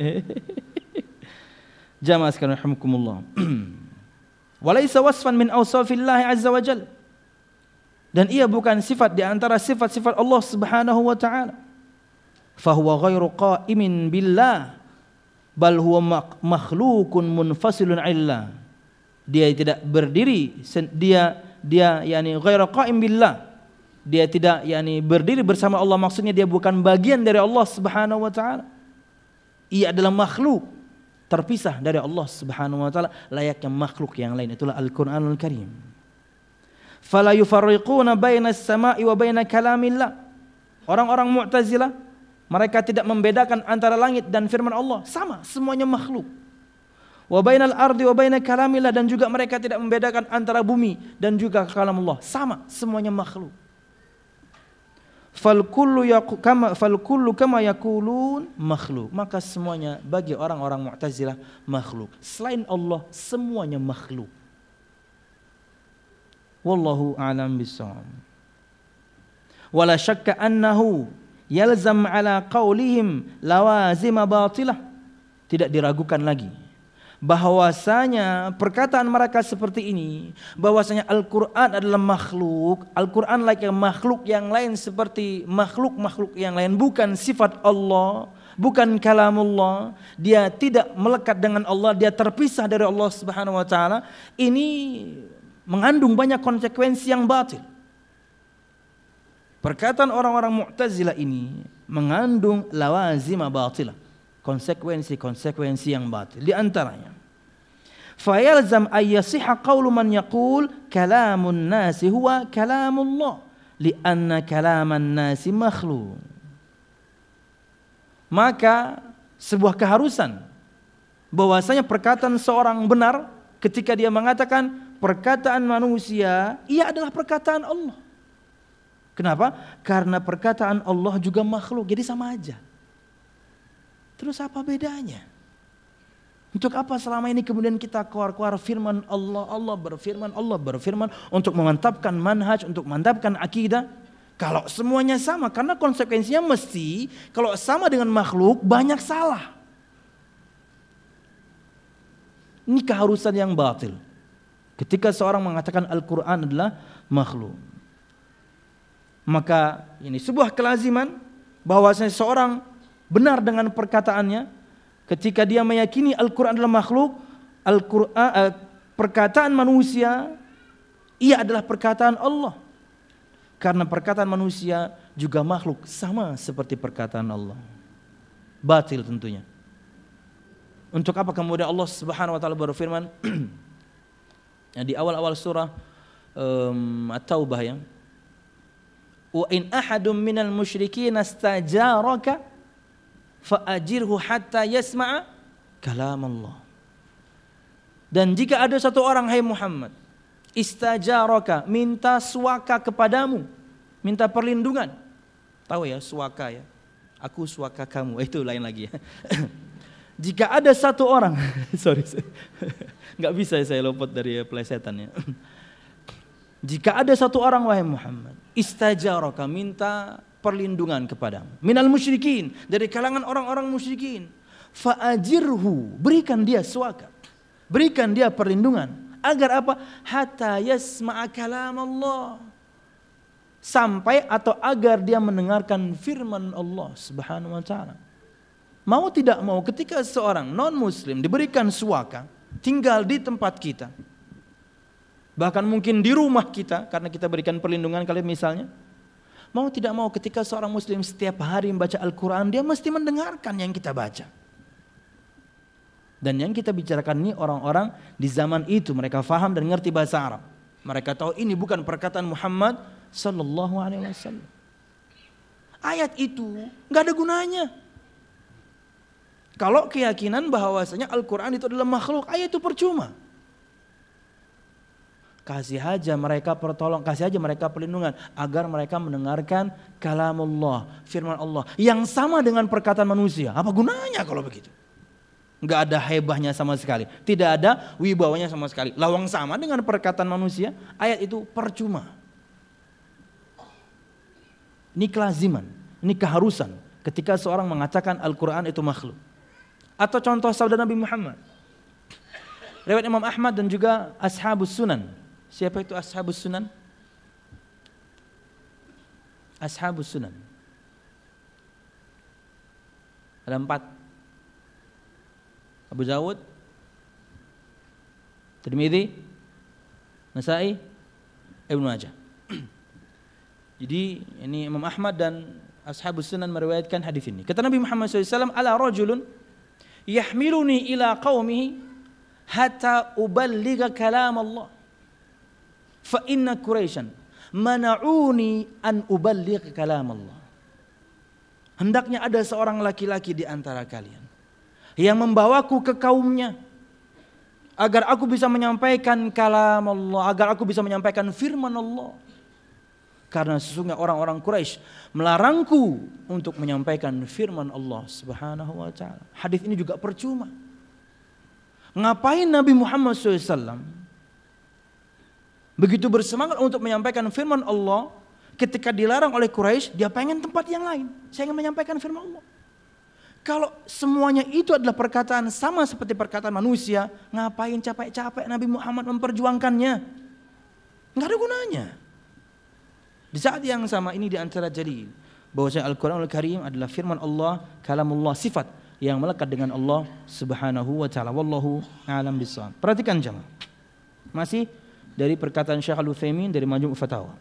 Jamaah sekalian rahimakumullah. Walaysa wasfan min awsafillah azza wa jalla. Dan ia bukan sifat di antara sifat-sifat Allah Subhanahu wa taala. Fahuwa ghairu qa'imin billah, bal huwa makhlukun munfasilun illah. Dia tidak berdiri, dia dia yakni ghairu qa'im billah, dia tidak yakni berdiri bersama Allah, maksudnya dia bukan bagian dari Allah Subhanahu wa taala. Ia adalah makhluk terpisah dari Allah Subhanahu wa taala, layaknya makhluk yang lain. Itulah Al-Qur'anul Karim. Fala yufarriquna baina as-sama'i wa baina kalamillah. Orang-orang Mu'tazilah, mereka tidak membedakan antara langit dan firman Allah, sama, semuanya makhluk. Wa bainal ardi wa baina kalamillah, dan juga mereka tidak membedakan antara bumi dan juga kalam Allah, sama, semuanya makhluk. Fal kullu kama fal kullu kama yaqulun makhluk. Maka semuanya bagi orang-orang Mu'tazilah makhluk. Selain Allah semuanya makhluk. Wallahu a'lam bissawab. Wala syakka annahu yalzam ala qaulihim lawazim batilah. Tidak diragukan lagi bahwasanya perkataan mereka seperti ini, bahwasanya Al-Quran adalah makhluk, Al-Quran layaknya makhluk yang lain seperti makhluk-makhluk yang lain, bukan sifat Allah, bukan kalamullah, dia tidak melekat dengan Allah, dia terpisah dari Allah Subhanahu wa taala. Ini mengandung banyak konsekuensi yang batil. Perkataan orang-orang Mu'tazilah ini mengandung lawazim batilah, konsekuensi-konsekuensi yang batil. Di antaranya, fayalzam ayyasiha qawlu man yaqul kalamun nasi huwa kalamullah lianna kalaman nasi makhluk. Maka sebuah keharusan bahwasanya perkataan seorang benar ketika dia mengatakan perkataan manusia ia adalah perkataan Allah. Kenapa? Karena perkataan Allah juga makhluk, jadi sama aja. Terus apa bedanya? Untuk apa selama ini kemudian kita keluar-keluar firman Allah, Allah berfirman, Allah berfirman untuk memantapkan manhaj, untuk memantapkan akidah? Kalau semuanya sama, karena konsekuensinya mesti kalau sama dengan makhluk banyak salah. Ini keharusan yang batil. Ketika seorang mengatakan Al-Quran adalah makhluk, maka ini sebuah kelaziman bahwasanya seorang benar dengan perkataannya ketika dia meyakini Al-Quran adalah makhluk. Al-Quran, eh, perkataan manusia ia adalah perkataan Allah, karena perkataan manusia juga makhluk sama seperti perkataan Allah. Batil tentunya. Untuk apa kemudian Allah Subhanahu wa taala berfirman di awal-awal surah um, At-Taubah ya, wa in ahadum minal musyrikin astajaraka fa'ajirhu hatta yasma'a kalam Allah. Dan jika ada satu orang, hai Muhammad, istajaraka, minta suaka kepadamu, minta perlindungan. Tahu ya suaka ya, aku suaka kamu, itu lain lagi ya. Jika ada satu orang, sorry, nggak bisa saya luput dari plesetan ya. Jika ada satu orang, wahai Muhammad, istajaraka, minta perlindungan kepadamu, minal musyrikin, dari kalangan orang-orang musyrikin, fa'ajirhu, berikan dia suaka, berikan dia perlindungan, agar apa? Hatta yasma'a kalam Allah, sampai atau agar dia mendengarkan firman Allah Subhanahu wa taala. Mau tidak mau, ketika seorang non muslim diberikan suaka, tinggal di tempat kita, bahkan mungkin di rumah kita, karena kita berikan perlindungan kali misalnya, mau tidak mau ketika seorang muslim setiap hari membaca Al-Quran, dia mesti mendengarkan yang kita baca. Dan yang kita bicarakan ini orang-orang di zaman itu, mereka faham dan ngerti bahasa Arab. Mereka tahu ini bukan perkataan Muhammad sallallahu alaihi wasallam. Ayat itu nggak ada gunanya. Kalau keyakinan bahwasanya Al-Quran itu adalah makhluk, ayat itu percuma. Kasih aja mereka pertolong, kasih aja mereka perlindungan agar mereka mendengarkan kalamullah, firman Allah yang sama dengan perkataan manusia. Apa gunanya kalau begitu? Enggak ada hebahnya sama sekali, tidak ada wibawanya sama sekali. Lawang sama dengan perkataan manusia, ayat itu percuma. Ini kelaziman, ini keharusan ketika seorang mengatakan Al-Quran itu makhluk. Atau contoh sabda Nabi Muhammad, riwayat Imam Ahmad dan juga Ashabus Sunan. Siapa itu Ashabus Sunan? Ashabus Sunan ada empat: Abu Dawud, Tirmidzi, Nasa'i, Ibnu Majah. Jadi ini Imam Ahmad dan Ashabus Sunan meriwayatkan hadis ini. Kata Nabi Muhammad shallallahu alaihi wasallam, ala rajulun yahmiluni ila qaumihi hatta uballigha kalam Allah. Fa inna Quraisyan mana'uni an uballigha kalam Allah. Hendaknya ada seorang laki-laki di antara kalian yang membawaku ke kaumnya agar aku bisa menyampaikan kalam Allah, agar aku bisa menyampaikan firman Allah. Karena sesungguhnya orang-orang Quraisy melarangku untuk menyampaikan firman Allah Subhanahu wa taala. Hadis ini juga percuma. Ngapain Nabi Muhammad shallallahu alaihi wasallam begitu bersemangat untuk menyampaikan firman Allah ketika dilarang oleh Quraisy, dia pengen tempat yang lain. Saya ingin menyampaikan firman Allah. Kalau semuanya itu adalah perkataan sama seperti perkataan manusia, ngapain capek-capek Nabi Muhammad memperjuangkannya? Enggak ada gunanya. Di saat yang sama ini di antara dalil bahwasanya Al-Qur'anul Karim adalah firman Allah, kalamullah, sifat yang melekat dengan Allah Subhanahu wa taala. Wallahu a'lam bishawab. Perhatikan jemaah. Masih dari perkataan Syekh Al-Utsaimin dari Majmu' Fatawa.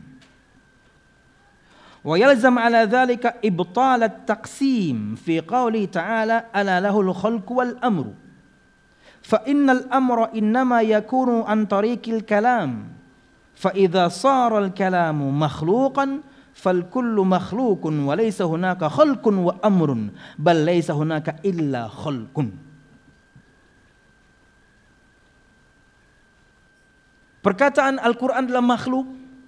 Wa yalzam 'ala dzalika ibtal at-taqsim fi qouli ta'ala ala lahul khalqu wal amru. Fa innal amra innama yakunu an tariqil kalam. فإذا صار الكلام مخلوقا فالكل مخلوق وليس هناك خلق وأمر بل ليس هناك إلا خلق. Perkataan Al-Quran adalah makhluk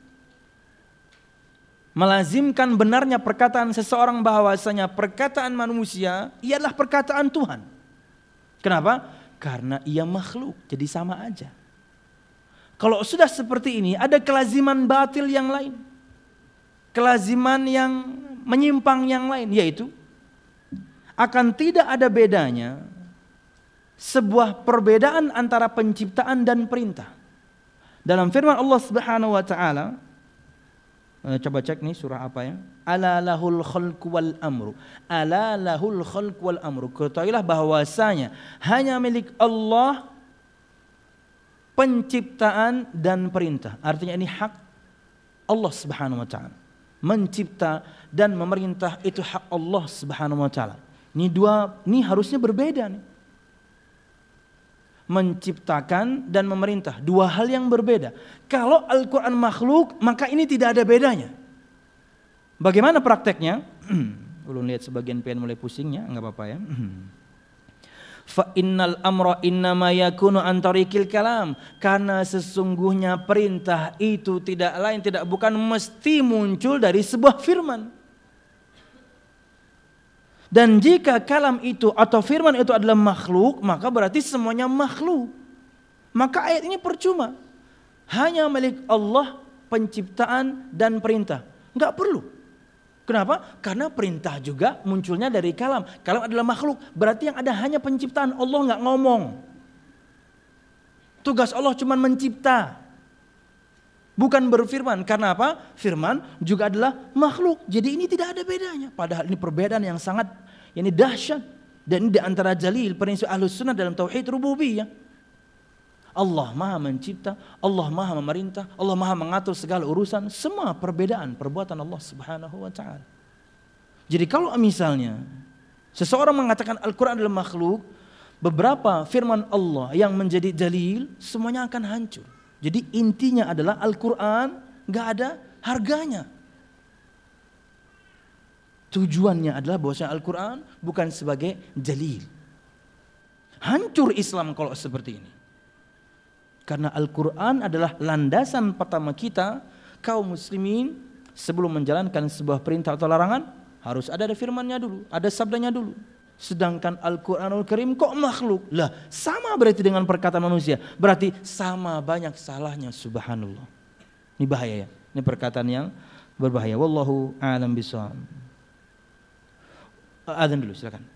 melazimkan benarnya perkataan seseorang bahwasanya perkataan manusia ia adalah perkataan Tuhan. Kenapa? Karena ia makhluk, jadi sama aja. Kalau sudah seperti ini, ada kelaziman batil yang lain. Kelaziman yang menyimpang yang lain, yaitu akan tidak ada bedanya sebuah perbedaan antara penciptaan dan perintah. Dalam firman Allah Subhanahu wa taala, coba cek nih surah apa ya? Ala lahul khalqu wal amru. Ala lahul khalqu wal amru. Ketahuilah bahwasanya hanya milik Allah penciptaan dan perintah. Artinya ini hak Allah Subhanahu wa taala. Mencipta dan memerintah itu hak Allah Subhanahu wa taala. Ini dua, ini harusnya berbeda nih. Menciptakan dan memerintah, dua hal yang berbeda. Kalau Al-Qur'an makhluk, maka ini tidak ada bedanya. Bagaimana prakteknya? Ulun lihat sebagian pen mulai pusingnya, enggak apa-apa ya. Fa innal amra innama yakunu an tariqil kalam, karena sesungguhnya perintah itu tidak lain tidak bukan mesti muncul dari sebuah firman. Dan jika kalam itu atau firman itu adalah makhluk, maka berarti semuanya makhluk. Maka ayat ini percuma. Hanya milik Allah penciptaan dan perintah. Enggak perlu. Kenapa? Karena perintah juga munculnya dari kalam. Kalam adalah makhluk. Berarti yang ada hanya penciptaan. Allah nggak ngomong. Tugas Allah cuma mencipta. Bukan berfirman. Karena apa? Firman juga adalah makhluk. Jadi ini tidak ada bedanya. Padahal ini perbedaan yang sangat ini dahsyat. Dan ini di antara jalil prinsip Ahlus Sunnah dalam tauhid rububiyah. Allah Maha mencipta, Allah Maha memerintah, Allah Maha mengatur segala urusan, semua perbedaan perbuatan Allah Subhanahu wa taala. Jadi kalau misalnya seseorang mengatakan Al-Qur'an adalah makhluk, beberapa firman Allah yang menjadi dalil semuanya akan hancur. Jadi intinya adalah Al-Qur'an enggak ada harganya. Tujuannya adalah bahwasanya Al-Qur'an bukan sebagai dalil. Hancur Islam kalau seperti ini. Karena Al-Quran adalah landasan pertama kita kaum muslimin sebelum menjalankan sebuah perintah atau larangan harus ada, ada firmannya dulu, ada sabdanya dulu. Sedangkan Al-Quranul Karim kok makhluk? Lah sama berarti dengan perkataan manusia. Berarti sama banyak salahnya, subhanallah. Ini bahaya ya, ini perkataan yang berbahaya. Wallahu a'lam bishawab. Adzan dulu silakan.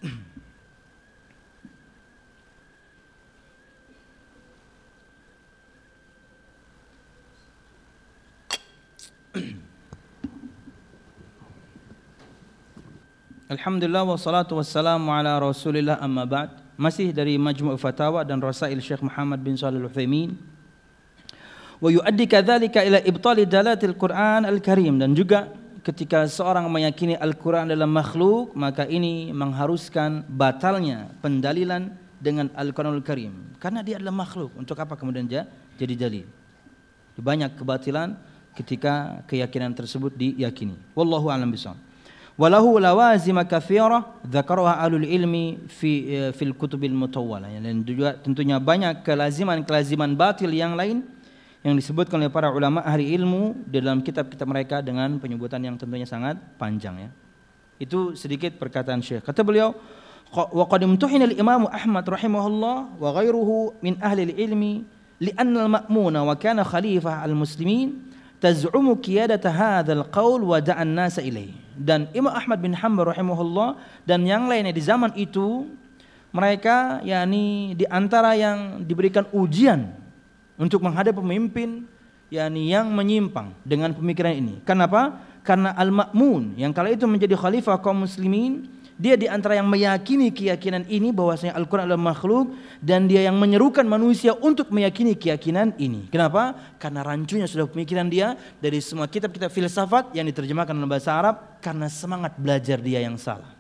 Alhamdulillah wassalatu wassalamu ala Rasulillah amma ba'd. Masih dari Majmu' Fatawa dan Rasail Syekh Muhammad bin Shalih Al-Utsaimin. Wa yuaddi kadzalika ila ibtali dalatil Qur'an al-Karim, dan juga ketika seorang meyakini Al-Qur'an adalah makhluk, maka ini mengharuskan batalnya pendalilan dengan Al-Qur'anul Karim, karena dia adalah makhluk. Untuk apa kemudian dia jadi dalil? Banyak kebatilan ketika keyakinan tersebut diyakini. Wallahu a'lam bishawab. Walahu lawazim katsira dzakaraha ahlul ilmi fi fil kutubil mutawwalah. Dan juga tentunya banyak kelaziman-kelaziman batil yang lain yang disebutkan oleh para ulama ahli ilmu di dalam kitab-kitab mereka dengan penyebutan yang tentunya sangat panjang ya. Itu sedikit perkataan Syekh. Kata beliau, wa qad imtuhina al-Imam Ahmad rahimahullah wa ghairuhu min ahli al-ilmi li'anna al-ma'muna wa kana khalifah al-muslimin taz'umu qiyadata hadzal qaul wa da'a an-nasa ilayhi. Dan Imam Ahmad bin Hanbal rahimahullah dan yang lainnya di zaman itu, mereka yakni di antara yang diberikan ujian untuk menghadapi pemimpin yakni yang menyimpang dengan pemikiran ini. Kenapa? Karena Al-Ma'mun yang kala itu menjadi khalifah kaum muslimin, dia di antara yang meyakini keyakinan ini bahwasanya Al-Qur'an adalah makhluk, dan dia yang menyerukan manusia untuk meyakini keyakinan ini. Kenapa? Karena rancunya sudah pemikiran dia dari semua kitab-kitab filsafat yang diterjemahkan dalam bahasa Arab, karena semangat belajar dia yang salah.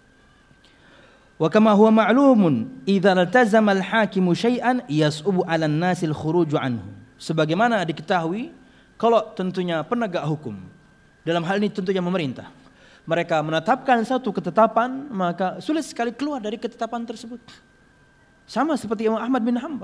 Wa kama huwa ma'lumun idza iltazama al-hakimu syai'an yas'ubu 'alan nasil khuruju anhu. Sebagaimana diketahui, kalau tentunya penegak hukum, dalam hal ini tentunya pemerintah, mereka menetapkan satu ketetapan, maka sulit sekali keluar dari ketetapan tersebut. Sama seperti Imam Ahmad bin Hanbal.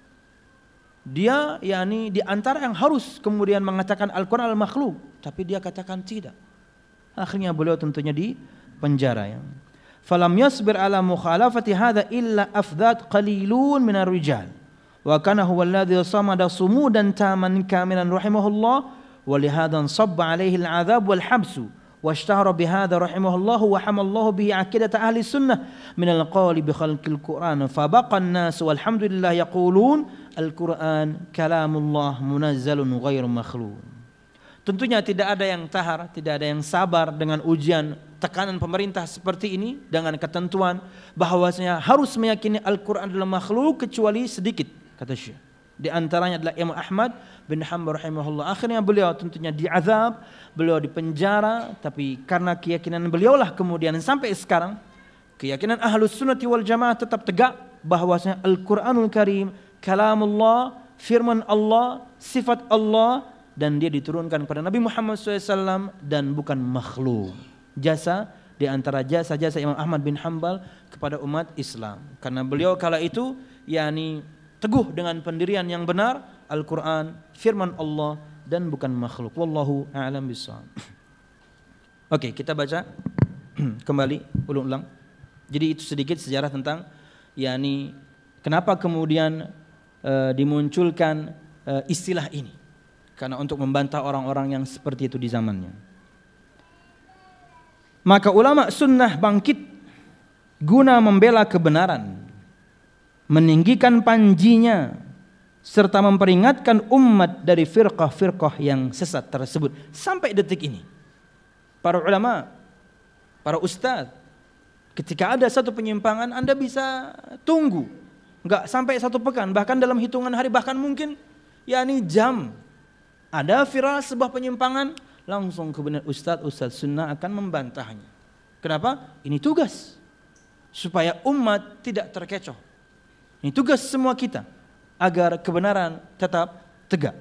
Dia yakni di antara yang harus kemudian mengatakan Al-Qur'an al-makhluk, tapi dia katakan tidak. Akhirnya beliau tentunya di penjara ya. Falam yasbir ala mukhalafati hadza illa afdhat qalilun minar rijal. Wa kana huwa alladhi samada sumudan taman kamilan rahimahullah wa lihadha sabba alaihi al-'adzab wal habsu. واشتهر بهذا رحمه الله وحمى الله به عقيدة أهل السنة من القول بخلق القرآن فبقى الناس والحمد لله يقولون القرآن كلام الله منزل غير مخلوق. Tentunya tidak ada yang tahar, tidak ada yang sabar dengan ujian tekanan pemerintah seperti ini dengan ketentuan bahwasanya harus meyakini Al-Qur'an adalah makhluk kecuali sedikit, kata Syekh. Di antaranya adalah Imam Ahmad bin Hanbal rahimahullah. Akhirnya beliau tentunya diazab, beliau dipenjara, tapi karena keyakinan beliau lah kemudian sampai sekarang keyakinan Ahlus Sunnati wal Jamaah tetap tegak bahwasanya Al-Qur'anul Karim kalamullah, firman Allah, sifat Allah, dan dia diturunkan kepada Nabi Muhammad shallallahu alaihi wasallam dan bukan makhluk. Jasa di antara jasa-jasa Imam Ahmad bin Hanbal kepada umat Islam, karena beliau kala itu yakni teguh dengan pendirian yang benar, Al-Quran, firman Allah, dan bukan makhluk. Wallahu a'lam bishawab. Oke, kita baca kembali, ulang-ulang. Jadi itu sedikit sejarah tentang yakni kenapa kemudian e, dimunculkan e, istilah ini. Karena untuk membantah orang-orang yang seperti itu di zamannya. Maka ulama sunnah bangkit guna membela kebenaran, meninggikan panjinya, serta memperingatkan umat dari firqah-firqah yang sesat tersebut. Sampai detik ini para ulama, para ustadz, ketika ada satu penyimpangan, Anda bisa tunggu enggak sampai satu pekan, bahkan dalam hitungan hari, bahkan mungkin yakni jam, ada viral sebuah penyimpangan, langsung kebenaran ustadz-ustadz sunnah akan membantahnya. Kenapa? Ini tugas supaya umat tidak terkecoh. Ini tugas semua kita agar kebenaran tetap tegak.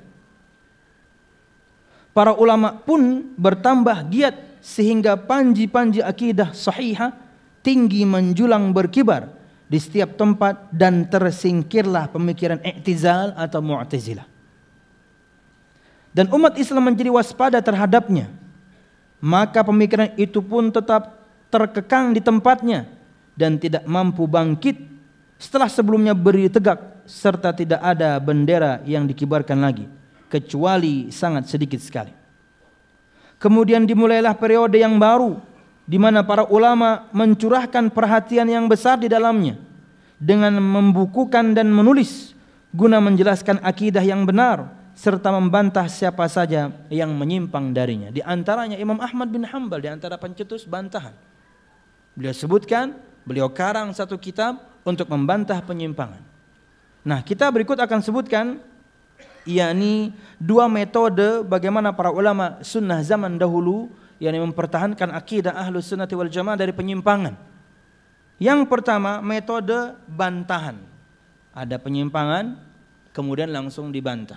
Para ulama pun bertambah giat sehingga panji-panji akidah sahihah tinggi menjulang berkibar di setiap tempat, dan tersingkirlah pemikiran i'tizal atau mu'tazilah. Dan umat Islam menjadi waspada terhadapnya. Maka pemikiran itu pun tetap terkekang di tempatnya dan tidak mampu bangkit setelah sebelumnya berdiri tegak, serta tidak ada bendera yang dikibarkan lagi kecuali sangat sedikit sekali. Kemudian dimulailah periode yang baru di mana para ulama mencurahkan perhatian yang besar di dalamnya dengan membukukan dan menulis guna menjelaskan akidah yang benar serta membantah siapa saja yang menyimpang darinya. Di antaranya Imam Ahmad bin Hanbal, di antara pencetus bantahan. Beliau sebutkan, beliau karang satu kitab untuk membantah penyimpangan. Nah, kita berikut akan sebutkan yakni dua metode bagaimana para ulama sunnah zaman dahulu yang mempertahankan akidah Ahlus Sunnah wal Jamaah dari penyimpangan. Yang pertama, metode bantahan. Ada penyimpangan, kemudian langsung dibantah.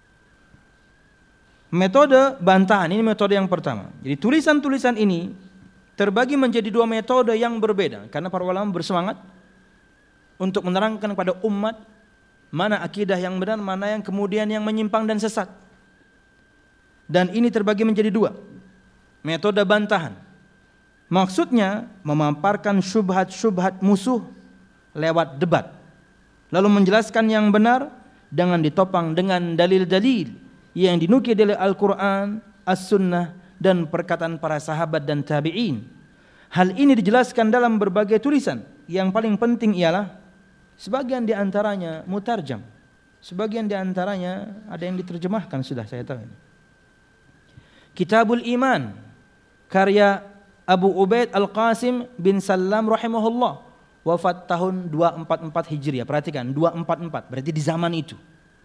Metode bantahan ini metode yang pertama. Jadi tulisan-tulisan ini terbagi menjadi dua metode yang berbeda karena para ulama bersemangat untuk menerangkan kepada umat mana akidah yang benar, mana yang kemudian yang menyimpang dan sesat. Dan ini terbagi menjadi dua. Metode bantahan. Maksudnya memaparkan syubhat-syubhat musuh lewat debat. Lalu menjelaskan yang benar dengan ditopang dengan dalil-dalil yang dinukil dari Al-Quran, As-Sunnah dan perkataan para sahabat dan tabi'in. Hal ini dijelaskan dalam berbagai tulisan. Yang paling penting ialah sebagian di antaranya mutarjam, sebagian di antaranya ada yang diterjemahkan sudah saya tahu ini. Kitabul Iman karya Abu Ubaid Al-Qasim bin Salam rahimahullah, wafat tahun dua ratus empat puluh empat Hijriah. Perhatikan, dua ratus empat puluh empat berarti di zaman itu.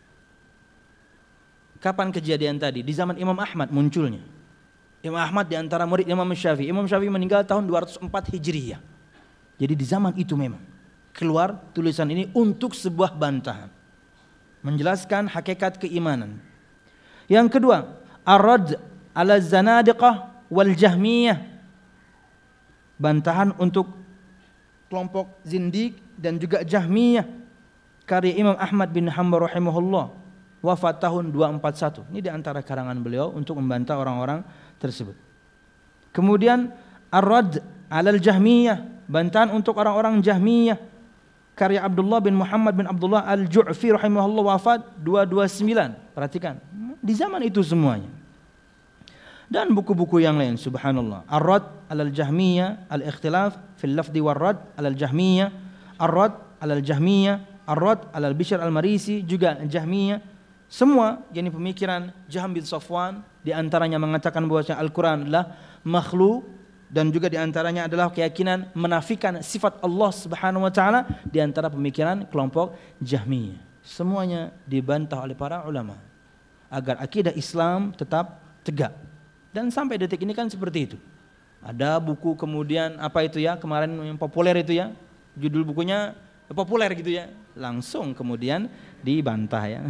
Kapan kejadian tadi? Di zaman Imam Ahmad munculnya. Imam Ahmad di antara murid Imam Syafi'i. Imam Syafi'i meninggal tahun dua ratus empat Hijriah. Jadi di zaman itu memang keluar tulisan ini untuk sebuah bantahan, menjelaskan hakikat keimanan. Yang kedua, Ar-Radd ala Zanadiqah wal Jahmiyah, bantahan untuk kelompok Zindiq dan juga Jahmiyah, karya Imam Ahmad bin Hanbal rahimahullah, wafat tahun dua ratus empat puluh satu. Ini di antara karangan beliau untuk membantah orang-orang tersebut. Kemudian Ar-Radd ala Jahmiyah, bantahan untuk orang-orang Jahmiyah, karya Abdullah bin Muhammad bin Abdullah Al-Ju'fi rahimahullah, wafat dua ratus dua puluh sembilan. Perhatikan, di zaman itu semuanya. Dan buku-buku yang lain, subhanallah. Ar-Radd alal Jahmiyah, Al-Ikhtilaf fil Lafdi war-Radd alal Jahmiyah, Ar-Radd alal Jahmiyah, Ar-Radd alal Bishr al-Marisi, juga Jahmiyah. Semua yakni pemikiran Jahm bin Safwan, di antaranya mengatakan bahwa Al-Quran adalah makhluk, dan juga di antaranya adalah keyakinan menafikan sifat Allah Subhanahu wa taala, di antara pemikiran kelompok Jahmiyah. Semuanya dibantah oleh para ulama agar akidah Islam tetap tegak. Dan sampai detik ini kan seperti itu. Ada buku kemudian apa itu ya, kemarin yang populer itu ya, judul bukunya populer gitu ya, langsung kemudian dibantah ya.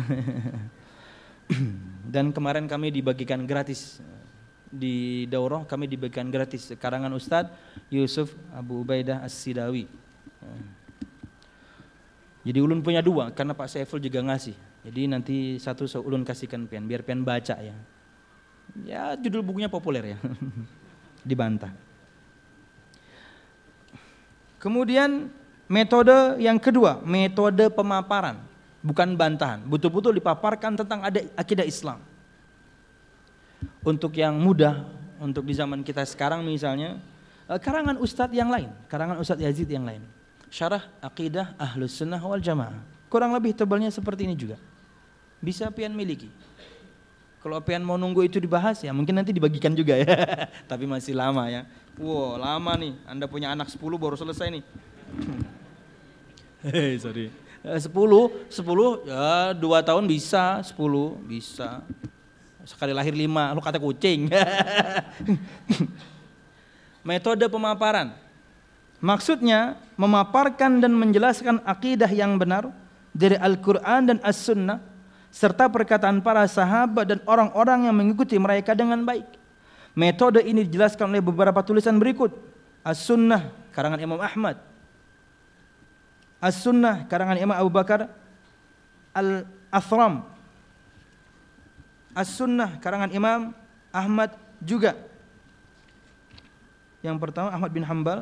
Dan kemarin kami dibagikan gratis di daurah, kami dibagikan gratis karangan Ustadz Yusuf Abu Ubaidah As-Sidawi. Jadi ulun punya dua karena Pak Saiful juga ngasih. Jadi nanti satu so ulun kasihkan pian biar pian baca ya. Ya judul bukunya populer ya. Dibantah. Kemudian metode yang kedua, metode pemaparan, bukan bantahan, betul-betul dipaparkan tentang ada akidah Islam. Untuk yang mudah, untuk di zaman kita sekarang misalnya, karangan Ustadz yang lain, karangan Ustadz Yazid yang lain, Syarah Aqidah Ahlus Sunnah wal Jamaah, kurang lebih tebalnya seperti ini juga, bisa pian miliki. Kalau pian mau nunggu itu dibahas ya mungkin nanti dibagikan juga ya, tapi masih lama ya. Wow lama nih, Anda punya anak sepuluh baru selesai nih. Hei sorry, sepuluh, sepuluh ya dua tahun bisa, sepuluh bisa. Sekali lahir lima, lu kata kucing. Metode pemaparan, maksudnya memaparkan dan menjelaskan akidah yang benar dari Al-Quran dan As-Sunnah, serta perkataan para sahabat dan orang-orang yang mengikuti mereka dengan baik. Metode ini dijelaskan oleh beberapa tulisan berikut. As-Sunnah karangan Imam Ahmad, As-Sunnah karangan Imam Abu Bakar Al-Athram, As-Sunnah karangan Imam Ahmad juga. Yang pertama Ahmad bin Hanbal,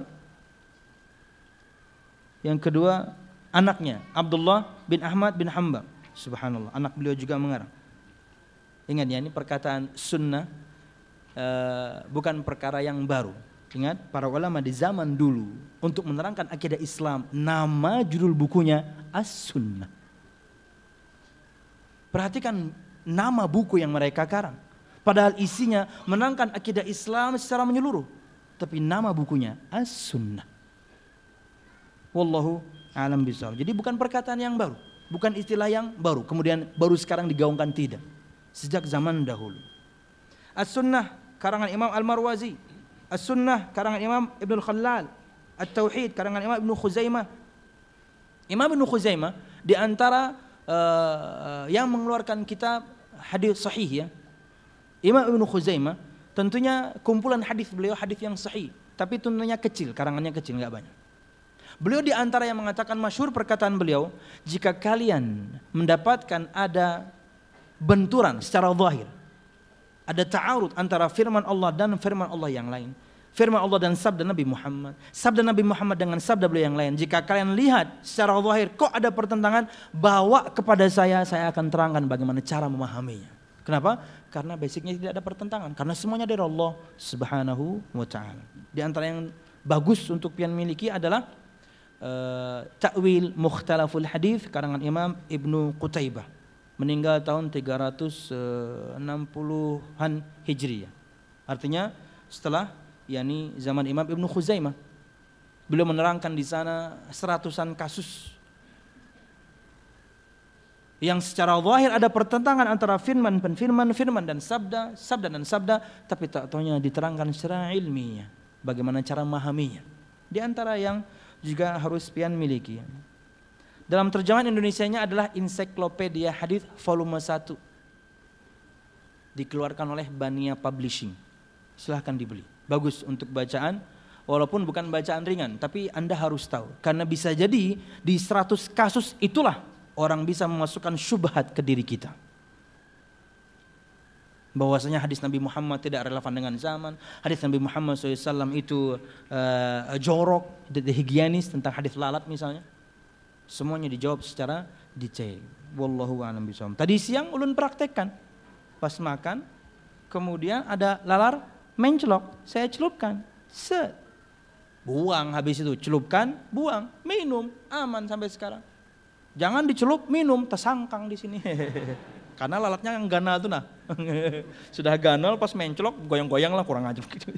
yang kedua anaknya Abdullah bin Ahmad bin Hanbal. Subhanallah, anak beliau juga mengarang. Ingat ya, ini perkataan sunnah, uh, bukan perkara yang baru. Ingat, para ulama di zaman dulu untuk menerangkan akidah Islam, nama judul bukunya As-Sunnah. Perhatikan nama buku yang mereka karang, padahal isinya menerangkan akidah Islam secara menyeluruh, tapi nama bukunya As-Sunnah. Wallahu a'lam bishawab. Jadi bukan perkataan yang baru. Bukan istilah yang baru, kemudian baru sekarang digaungkan, tidak. Sejak zaman dahulu. As-Sunnah karangan Imam Al-Marwazi, As-Sunnah karangan Imam Ibnu Khallal, At-Tauhid karangan Imam Ibnu Khuzaimah. Imam Ibnu Khuzaimah di antara uh, yang mengeluarkan kitab hadis sahih ya. Imam Ibnu Khuzaimah tentunya kumpulan hadis beliau hadis yang sahih, tapi tentunya kecil, karangannya kecil, enggak banyak. Beliau di antara yang mengatakan, masyhur perkataan beliau, jika kalian mendapatkan ada benturan secara zahir, ada ta'arud antara firman Allah dan firman Allah yang lain, firman Allah dan sabda Nabi Muhammad, sabda Nabi Muhammad dengan sabda beliau yang lain, jika kalian lihat secara zahir kok ada pertentangan, bawa kepada saya, saya akan terangkan bagaimana cara memahaminya. Kenapa? Karena basicnya tidak ada pertentangan, karena semuanya dari Allah Subhanahu wa taala. Di antara yang bagus untuk pian miliki adalah uh, Ta'wil Mukhtalaful Hadis karangan Imam Ibnu Qutaibah, meninggal tahun tiga ratus enam puluhan Hijriyah. Artinya setelah yakni zaman Imam Ibnu Khuzaimah. Beliau menerangkan di sana seratusan kasus yang secara zahir ada pertentangan antara firman dan firman, firman dan sabda, sabda dan sabda, tapi tak taunya diterangkan secara ilmiah bagaimana cara memahaminya. Di antara yang juga harus pian miliki dalam terjemahan Indonesianya adalah Ensiklopedia Hadis volume satu, dikeluarkan oleh Bania Publishing. Silahkan dibeli, bagus untuk bacaan, walaupun bukan bacaan ringan, tapi Anda harus tahu, karena bisa jadi di seratus kasus itulah orang bisa memasukkan syubhat ke diri kita, bahwasanya hadis Nabi Muhammad tidak relevan dengan zaman, hadis Nabi Muhammad shallallahu alaihi wasallam itu uh, jorok, tidak higienis, tentang hadis lalat misalnya. Semuanya dijawab secara detail. Wallahu a'lam bishawab. Tadi siang ulun praktekkan, pas makan, kemudian ada lalar menclok, saya celupkan, set, buang, habis itu celupkan, buang, minum, aman sampai sekarang. Jangan dicelup, minum, tersangkang di sini. Karena lalatnya yang ganal tuh nah. Sudah ganal pas menclok, goyang-goyang lah, kurang ajar gitu.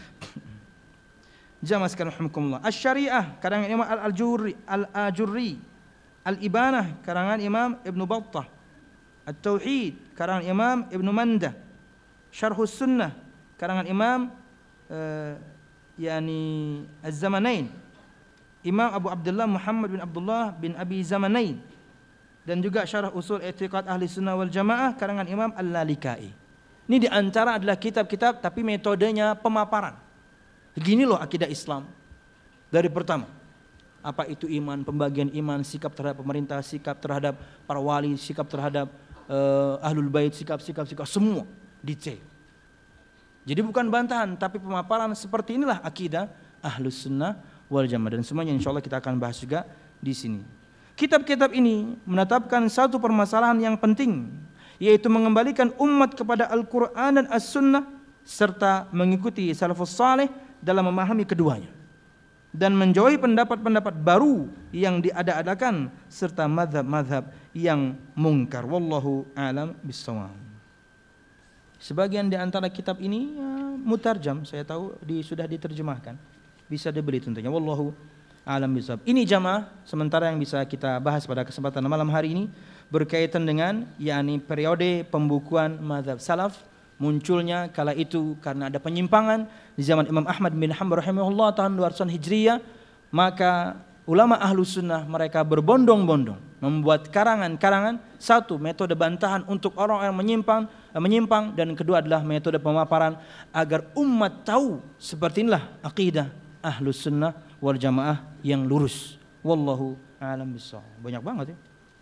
Jamaah sekalian rahimakumullah. Asy-Syariah karangan Imam Al-Ajurri, Al-Ajurri, Al-Ibanah karangan Imam Ibnu Battah, At-Tauhid karangan Imam Ibnu Mandah, Syarhus Sunnah karangan Imam uh, yani Az-Zamanain, Imam Abu Abdullah Muhammad bin Abdullah bin Abi Zamanain, dan juga Syarah Usul I'tiqad Ahli Sunnah wal Jamaah karangan Imam Al-Lalikai. Ini di antara adalah kitab-kitab tapi metodenya pemaparan. Begini loh akidah Islam. Dari pertama, apa itu iman, pembagian iman, sikap terhadap pemerintah, sikap terhadap para wali, sikap terhadap uh, ahlul bait, sikap-sikap sikap semua detail. Jadi bukan bantahan, tapi pemaparan seperti inilah akidah Ahlus Sunnah wal Jamaah, dan semuanya insyaallah kita akan bahas juga di sini. Kitab-kitab ini menetapkan satu permasalahan yang penting, yaitu mengembalikan umat kepada Al-Qur'an dan As-Sunnah serta mengikuti salafus saleh dalam memahami keduanya, dan menjauhi pendapat-pendapat baru yang diada-adakan serta mazhab-mazhab yang mungkar. Wallahu a'lam bissawab. Sebagian di antara kitab ini ya, mutarjam, saya tahu di, sudah diterjemahkan, bisa dibeli tentunya. Wallahu a'lam bissawab. Ini jamaah sementara yang bisa kita bahas pada kesempatan malam hari ini berkaitan dengan yakni periode pembukuan mazhab salaf. Munculnya kala itu karena ada penyimpangan di zaman Imam Ahmad bin Hanbal rahimahullah tahun dua ratusan Hijriyah, maka ulama ahlu sunnah mereka berbondong-bondong membuat karangan-karangan, satu metode bantahan untuk orang yang menyimpang, menyimpang, dan kedua adalah metode pemaparan agar umat tahu seperti inilah akidah ahlu sunnah wal jamaah yang lurus. Wallahu a'lam bishawab. Banyak banget ya.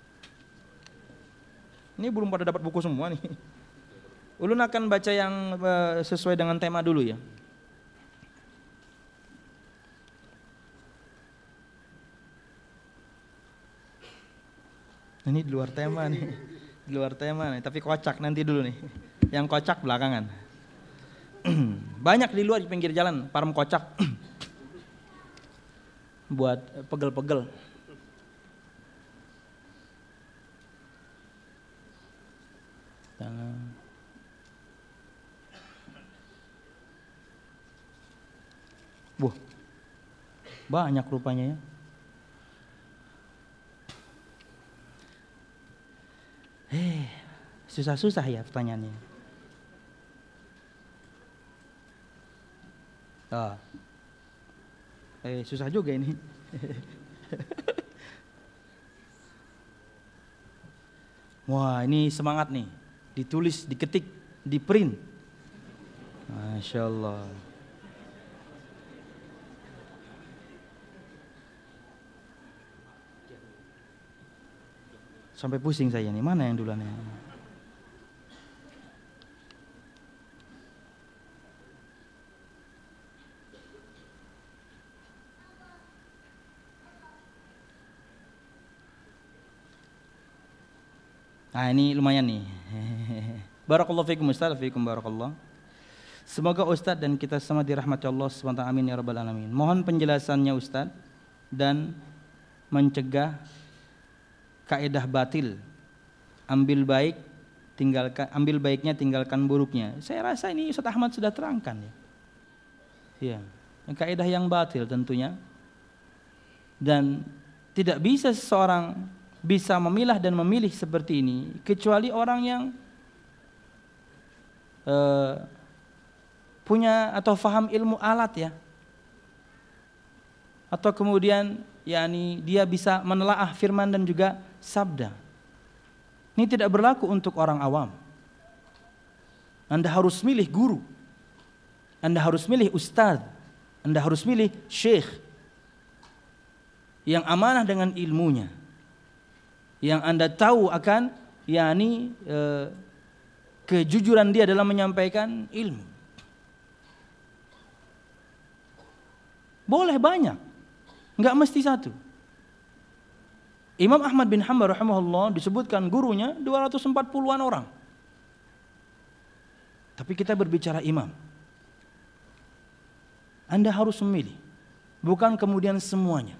Ini belum pada dapat buku semua nih. Ulun akan baca yang uh, sesuai dengan tema dulu ya. Ini di luar tema nih, di luar tema nih, tapi kocak nanti dulu nih. Yang kocak belakangan. Banyak di luar di pinggir jalan, parem kocak. Buat pegel-pegel. Jangan. Wah, banyak rupanya ya. Susah-susah ya pertanyaannya. Oh. Eh, susah juga ini. Wah, ini semangat nih. Ditulis, diketik, di print. Masya Allah. Sampai pusing saya nih, mana yang duluan ya? Nah ini lumayan nih. Barakallahu fikum Ustaz, fikum barakallah. Semoga Ustaz dan kita semua dirahmati Allah subhanahu wa taala, amin ya rabbal alamin. Mohon penjelasannya Ustaz dan mencegah kaidah batil. Ambil baik, tinggalkan, ambil baiknya, tinggalkan buruknya. Saya rasa ini Ustaz Ahmad sudah terangkan ya. Iya, kaidah yang batil tentunya. Dan tidak bisa seseorang bisa memilah dan memilih seperti ini kecuali orang yang uh, punya atau faham ilmu alat ya, atau kemudian yakni dia bisa menelaah firman dan juga sabda. Ini tidak berlaku untuk orang awam. Anda harus milih guru, Anda harus milih ustadz, Anda harus milih syekh yang amanah dengan ilmunya, yang Anda tahu akan yakni eh, kejujuran dia dalam menyampaikan ilmu. Boleh banyak, enggak mesti satu. Imam Ahmad bin Hanbal rahimahullah disebutkan gurunya dua ratus empat puluhan orang. Tapi kita berbicara imam. Anda harus memilih, bukan kemudian semuanya.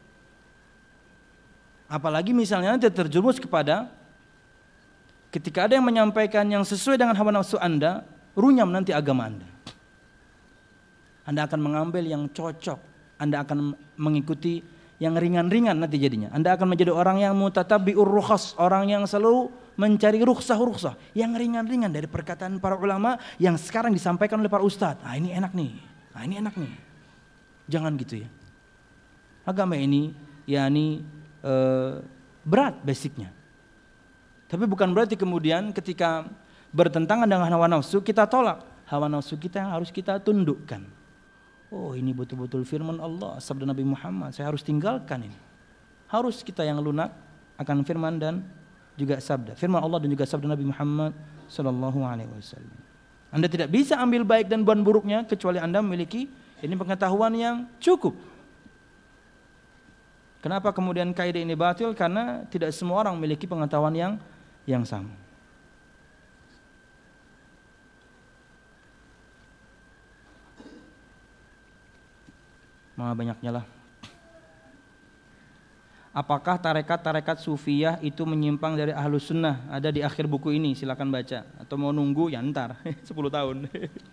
Apalagi misalnya Anda terjerumus kepada ketika ada yang menyampaikan yang sesuai dengan hawa nafsu Anda, runyam nanti agama Anda. Anda akan mengambil yang cocok, Anda akan mengikuti yang ringan-ringan nanti jadinya. Anda akan menjadi orang yang mutatabi'ur rukhas, orang yang selalu mencari rukhsah-rukhsah, yang ringan-ringan dari perkataan para ulama yang sekarang disampaikan oleh para ustadz. Ah ini enak nih, ah ini enak nih. Jangan gitu ya. Agama ini yakni Uh, berat basicnya. Tapi bukan berarti kemudian ketika bertentangan dengan hawa nafsu kita tolak. Hawa nafsu kita yang harus kita tundukkan. Oh ini betul-betul firman Allah, sabda Nabi Muhammad, saya harus tinggalkan ini. Harus kita yang lunak akan firman dan juga sabda. Firman Allah dan juga sabda Nabi Muhammad sallallahu alaihi wasallam. Anda tidak bisa ambil baik dan bukan buruknya kecuali Anda memiliki ini pengetahuan yang cukup. Kenapa kemudian kaidah ini batil? Karena tidak semua orang memiliki pengetahuan yang yang sama. Maha banyaknya lah. Apakah tarekat-tarekat sufiyah itu menyimpang dari ahlus sunnah? Ada di akhir buku ini, silakan baca. Atau mau nunggu ya ntar sepuluh tahun.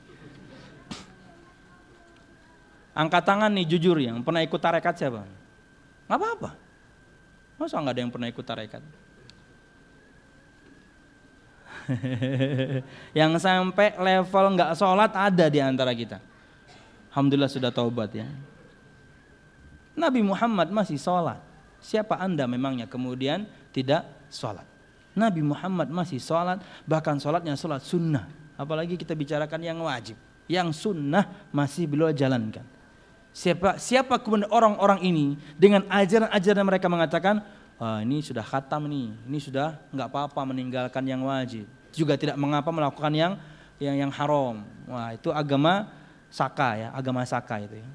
Angkat tangan nih jujur yang pernah ikut tarekat siapa? Gak apa-apa. Masa gak ada yang pernah ikut tarekat? Yang sampai level gak sholat ada di antara kita. Alhamdulillah sudah taubat ya. Nabi Muhammad masih sholat. Siapa anda memangnya kemudian tidak sholat? Nabi Muhammad masih sholat. Bahkan sholatnya sholat sunnah. Apalagi kita bicarakan yang wajib. Yang sunnah masih beliau jalankan. Siapa siapa kemudian orang-orang ini dengan ajaran-ajaran mereka mengatakan, ah, ini sudah khatam nih, ini sudah nggak apa-apa meninggalkan yang wajib, juga tidak mengapa melakukan yang yang yang haram. Wah itu agama Saka ya, agama Saka itu ya.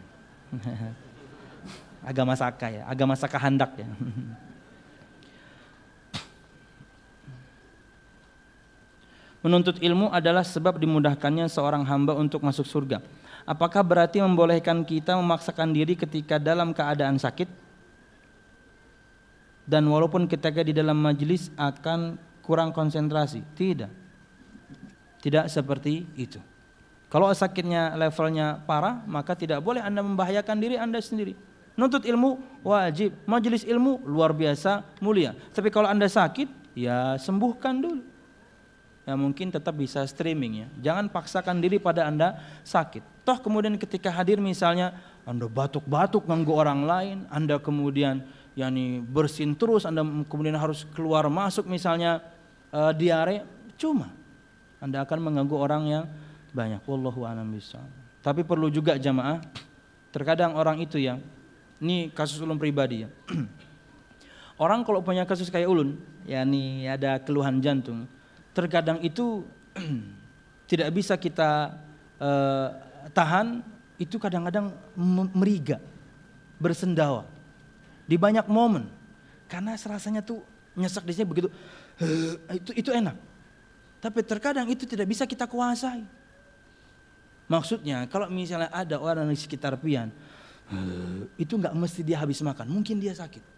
Agama Saka ya, agama Saka Handak ya. Menuntut ilmu adalah sebab dimudahkannya seorang hamba untuk masuk surga. Apakah berarti membolehkan kita memaksakan diri ketika dalam keadaan sakit? Dan walaupun ketika di dalam majelis akan kurang konsentrasi? Tidak. Tidak seperti itu. Kalau sakitnya levelnya parah, maka tidak boleh Anda membahayakan diri Anda sendiri. Nuntut ilmu wajib, majelis ilmu luar biasa mulia. Tapi kalau Anda sakit, ya sembuhkan dulu. ya mungkin tetap bisa streaming ya. Jangan paksakan diri pada Anda sakit. Toh kemudian ketika hadir misalnya Anda batuk-batuk ganggu orang lain, Anda kemudian yakni bersin terus, Anda kemudian harus keluar masuk misalnya uh, diare, cuma Anda akan mengganggu orang yang banyak. Wallahu a'lam bishawab. Tapi perlu juga jamaah, terkadang orang itu yang ini kasus ulun pribadi ya. Orang kalau punya kasus kayak ulun, yakni ada keluhan jantung, terkadang itu tidak bisa kita uh, tahan, itu kadang-kadang meriga, bersendawa di banyak momen, karena rasanya tuh nyesek di sini begitu, itu itu enak. Tapi terkadang itu tidak bisa kita kuasai. Maksudnya kalau misalnya ada orang di sekitar pian, itu nggak mesti dia habis makan, mungkin dia sakit.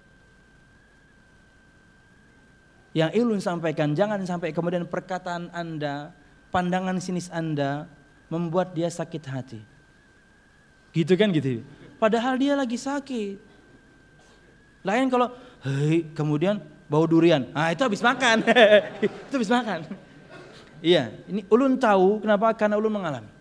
Yang ulun sampaikan, jangan sampai kemudian perkataan Anda, pandangan sinis Anda membuat dia sakit hati. Gitu kan gitu. Padahal dia lagi sakit. Lain kalau hei, kemudian bau durian. Ah, itu habis makan. Itu habis makan. Iya, ini ulun tahu kenapa, karena ulun mengalami.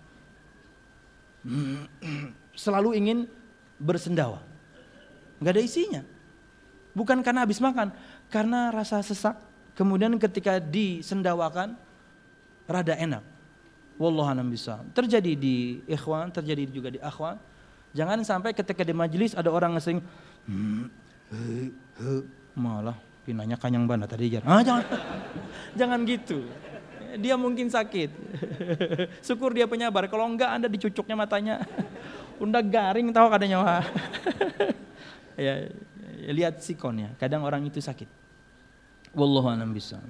Selalu ingin bersendawa. Enggak ada isinya. Bukan karena habis makan, karena rasa sesak, kemudian ketika disendawakan rada enak. Wallahu a'lam bishawab. Terjadi di ikhwan, terjadi juga di akhwan. Jangan sampai ketika di majelis ada orang ngesing, hmm, he, he, malah pinanya kanyang bana tadi jar. Ah, jangan, jangan gitu. Dia mungkin sakit. Syukur dia penyabar. Kalau enggak Anda dicucuknya matanya, unda garing tahu kadang nyawa. Ya. Lihat sikonnya, kadang orang itu sakit. Wallahu a'lam bishawab.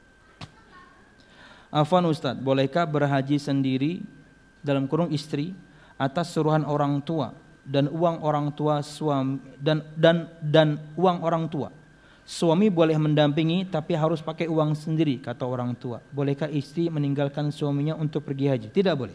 Afwan Ustaz, bolehkah berhaji sendiri dalam kurung istri atas suruhan orang tua dan uang orang tua suami dan dan dan uang orang tua? Suami boleh mendampingi tapi harus pakai uang sendiri kata orang tua. Bolehkah istri meninggalkan suaminya untuk pergi haji? Tidak boleh.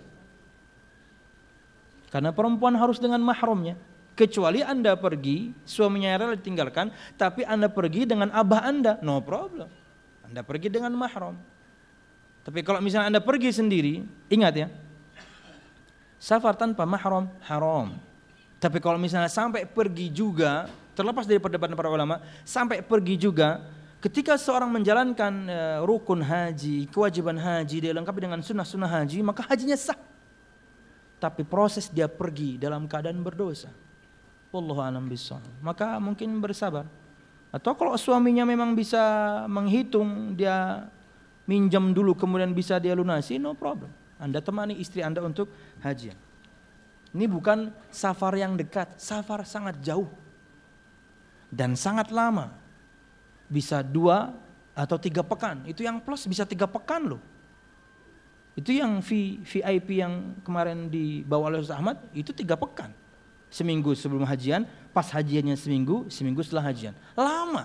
Karena perempuan harus dengan mahramnya. Kecuali Anda pergi, suaminya rela ditinggalkan, tapi Anda pergi dengan abah Anda, no problem. Anda pergi dengan mahram. Tapi kalau misalnya Anda pergi sendiri, ingat ya, safar tanpa mahram haram. Tapi kalau misalnya sampai pergi juga, terlepas dari perdebatan para ulama, sampai pergi juga, ketika seorang menjalankan uh, rukun haji, kewajiban haji, dia lengkapi dengan sunnah-sunnah haji, maka hajinya sah. Tapi proses dia pergi dalam keadaan berdosa. Wallahu a'lam bishawab. Maka mungkin bersabar. Atau kalau suaminya memang bisa menghitung, dia minjam dulu kemudian bisa dia lunasi, no problem. Anda temani istri Anda untuk haji. Ini bukan safar yang dekat, safar sangat jauh dan sangat lama. Bisa dua atau tiga pekan. Itu yang plus bisa tiga pekan loh. Itu yang V I P yang kemarin dibawa oleh Ustaz Ahmad, itu tiga pekan. Seminggu sebelum hajian, pas hajiannya seminggu, seminggu setelah hajian. Lama.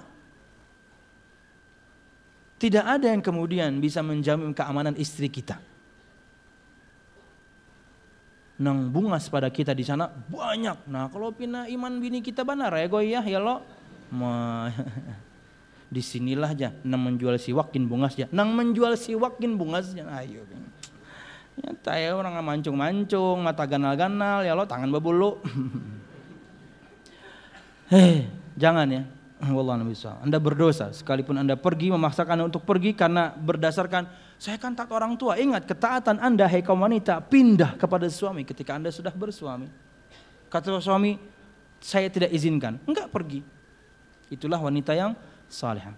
Tidak ada yang kemudian bisa menjamin keamanan istri kita. Nang bungas pada kita di sana banyak. Nah kalau pina iman bini kita benar ya goyah ya lo. Ma, disinilah aja. Nang menjual siwakin bungasnya. Nang menjual siwakin bungasnya. Ayo. Ya saya orang mancung-mancung, mata ganal-ganal, ya lo tangan babulu. Hei, jangan ya. Wallahu a'lam. Anda berdosa sekalipun Anda pergi, memaksakan Anda untuk pergi karena berdasarkan saya kan taat orang tua. Ingat ketaatan Anda hai kaum wanita pindah kepada suami ketika Anda sudah bersuami. Kata suami, saya tidak izinkan. Enggak pergi. Itulah wanita yang salihah.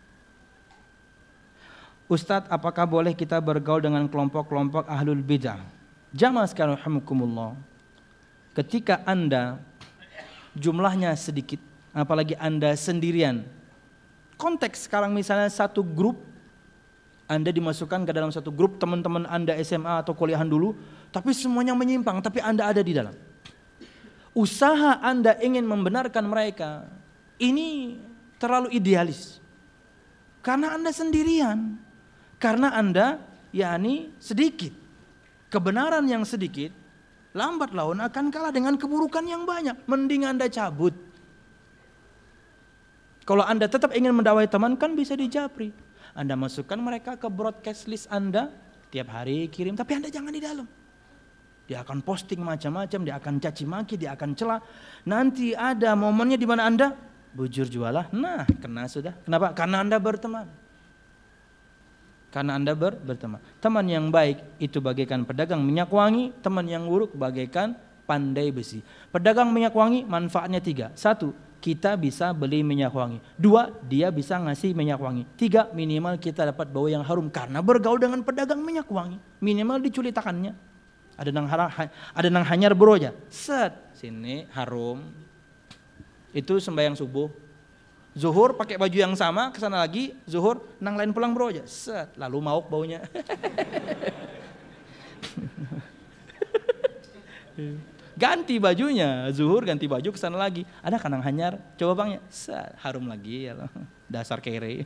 Ustadz, apakah boleh kita bergaul dengan kelompok-kelompok ahlul bidah? Jamaah sekalian rahimakumullah. Ketika Anda jumlahnya sedikit, apalagi Anda sendirian. Konteks sekarang misalnya satu grup, Anda dimasukkan ke dalam satu grup teman-teman Anda S M A atau kuliahan dulu, tapi semuanya menyimpang, tapi Anda ada di dalam. Usaha Anda ingin membenarkan mereka, ini terlalu idealis. Karena Anda sendirian. Karena Anda yakni sedikit. Kebenaran yang sedikit, lambat laun akan kalah dengan keburukan yang banyak. Mending Anda cabut. Kalau Anda tetap ingin mendakwai teman kan bisa dijapri. Anda masukkan mereka ke broadcast list Anda, tiap hari kirim, tapi Anda jangan di dalam. Dia akan posting macam-macam, dia akan caci maki, dia akan celah. Nanti ada momennya di mana Anda bujur jualah, nah kena sudah. Kenapa? Karena Anda berteman. Karena Anda ber, berteman. Teman yang baik itu bagaikan pedagang minyak wangi, teman yang buruk bagaikan pandai besi. Pedagang minyak wangi manfaatnya tiga. Satu, kita bisa beli minyak wangi. Dua, dia bisa ngasih minyak wangi. Tiga, minimal kita dapat bau yang harum karena bergaul dengan pedagang minyak wangi. Minimal diculik tangannya. Ada nang harang, ada nang hanyar broja. Set, sini harum. Itu sembahyang subuh. Zuhur pakai baju yang sama, kesana lagi, zuhur nang lain pulang broja. Set, lalu mauk baunya. Ganti bajunya, zuhur ganti baju kesana lagi. Ada kanang hanyar, coba bangnya, set, harum lagi ya. Dasar kere.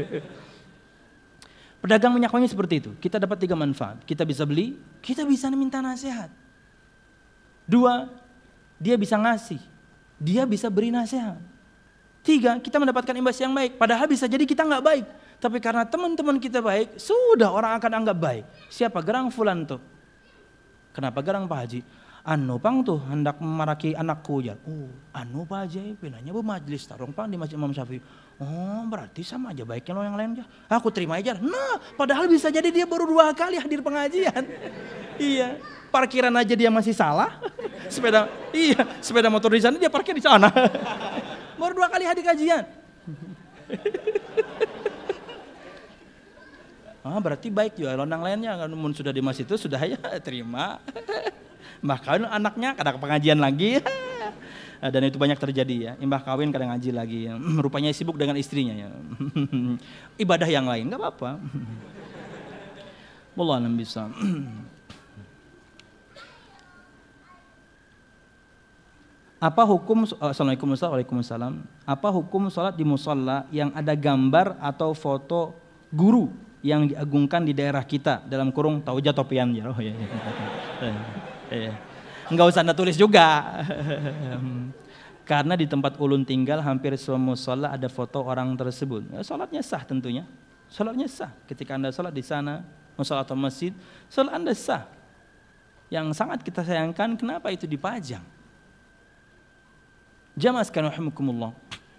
Pedagang minyak wangi seperti itu. Kita dapat tiga manfaat. Kita bisa beli, kita bisa minta nasihat. Dua, dia bisa ngasih, dia bisa beri nasihat. Tiga, kita mendapatkan imbas yang baik. Padahal bisa jadi kita nggak baik, tapi karena teman-teman kita baik, sudah orang akan anggap baik. Siapa gerang fulan tuh? Kenapa gerang Pak Haji? Anu pang tuh hendak memaraki anakku ya. Oh, anu Pak Haji, pinanya bu majlis tarung pang di Masjid Imam Syafi'i. Oh, berarti sama aja baiknya lo yang lain ya. Aku terima aja. Nah, padahal bisa jadi dia baru dua kali hadir pengajian. Iya, parkiran aja dia masih salah. Sepeda, iya, sepeda motor di sana dia parkir di sana. Baru dua kali hadir kajian. Ah, berarti baik juga lonang lainnya. Namun sudah di masjid itu sudah ya terima. Bahkan anaknya kadang pengajian lagi. Dan itu banyak terjadi ya. Imbah kawin kadang ngaji lagi. Ya. Rupanya sibuk dengan istrinya ya. Ibadah yang lain nggak apa-apa. Wallahu a'lam bishawab. Apa hukum Assalamualaikum Waalaikumsalam. Apa hukum sholat di musalla yang ada gambar atau foto guru yang diagungkan di daerah kita dalam kurung tauja topian ya. Oh, iya, iya. iya. Enggak usah Anda tulis juga. Karena di tempat ulun tinggal hampir semua musalla ada foto orang tersebut. Ya, sholatnya sah tentunya. Sholatnya sah. Ketika Anda sholat di sana, musalla atau masjid, sholat Anda sah. Yang sangat kita sayangkan kenapa itu dipajang. Jamaah sekalian rahimakumullah.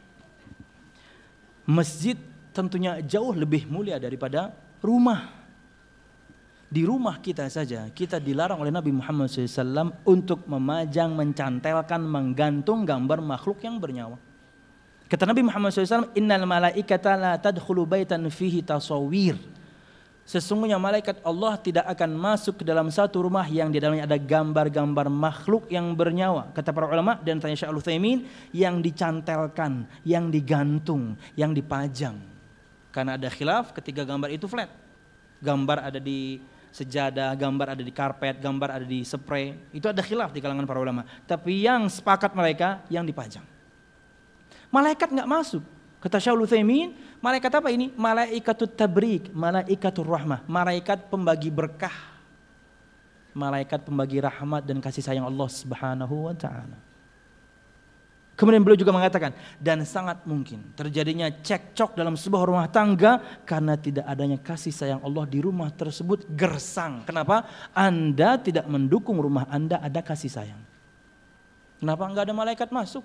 Masjid tentunya jauh lebih mulia daripada rumah. Di rumah kita saja kita dilarang oleh Nabi Muhammad shallallahu alaihi wasallam untuk memajang, mencantelkan, menggantung gambar makhluk yang bernyawa. Kata Nabi Muhammad shallallahu alaihi wasallam, innal malaikata la tadkhulu baitan fihi tasawir. Sesungguhnya malaikat Allah tidak akan masuk ke dalam satu rumah yang di dalamnya ada gambar-gambar makhluk yang bernyawa. Kata para ulama dan tanya Syekh Al-Utsaimin, yang dicantelkan, yang digantung, yang dipajang. Karena ada khilaf ketika gambar itu flat. Gambar ada di sejadah, gambar ada di karpet, gambar ada di spray. Itu ada khilaf di kalangan para ulama. Tapi yang sepakat mereka yang dipajang. Malaikat enggak masuk. Kata Syaikhul Utsaimin, malaikat apa ini? Malaikatut tabrik, malaikatur rahmah, malaikat pembagi berkah. Malaikat pembagi rahmat dan kasih sayang Allah Subhanahu wa taala. Kemudian beliau juga mengatakan, dan sangat mungkin terjadinya cekcok dalam sebuah rumah tangga karena tidak adanya kasih sayang Allah di rumah tersebut gersang. Kenapa? Anda tidak mendukung rumah Anda ada kasih sayang. Kenapa enggak ada malaikat masuk?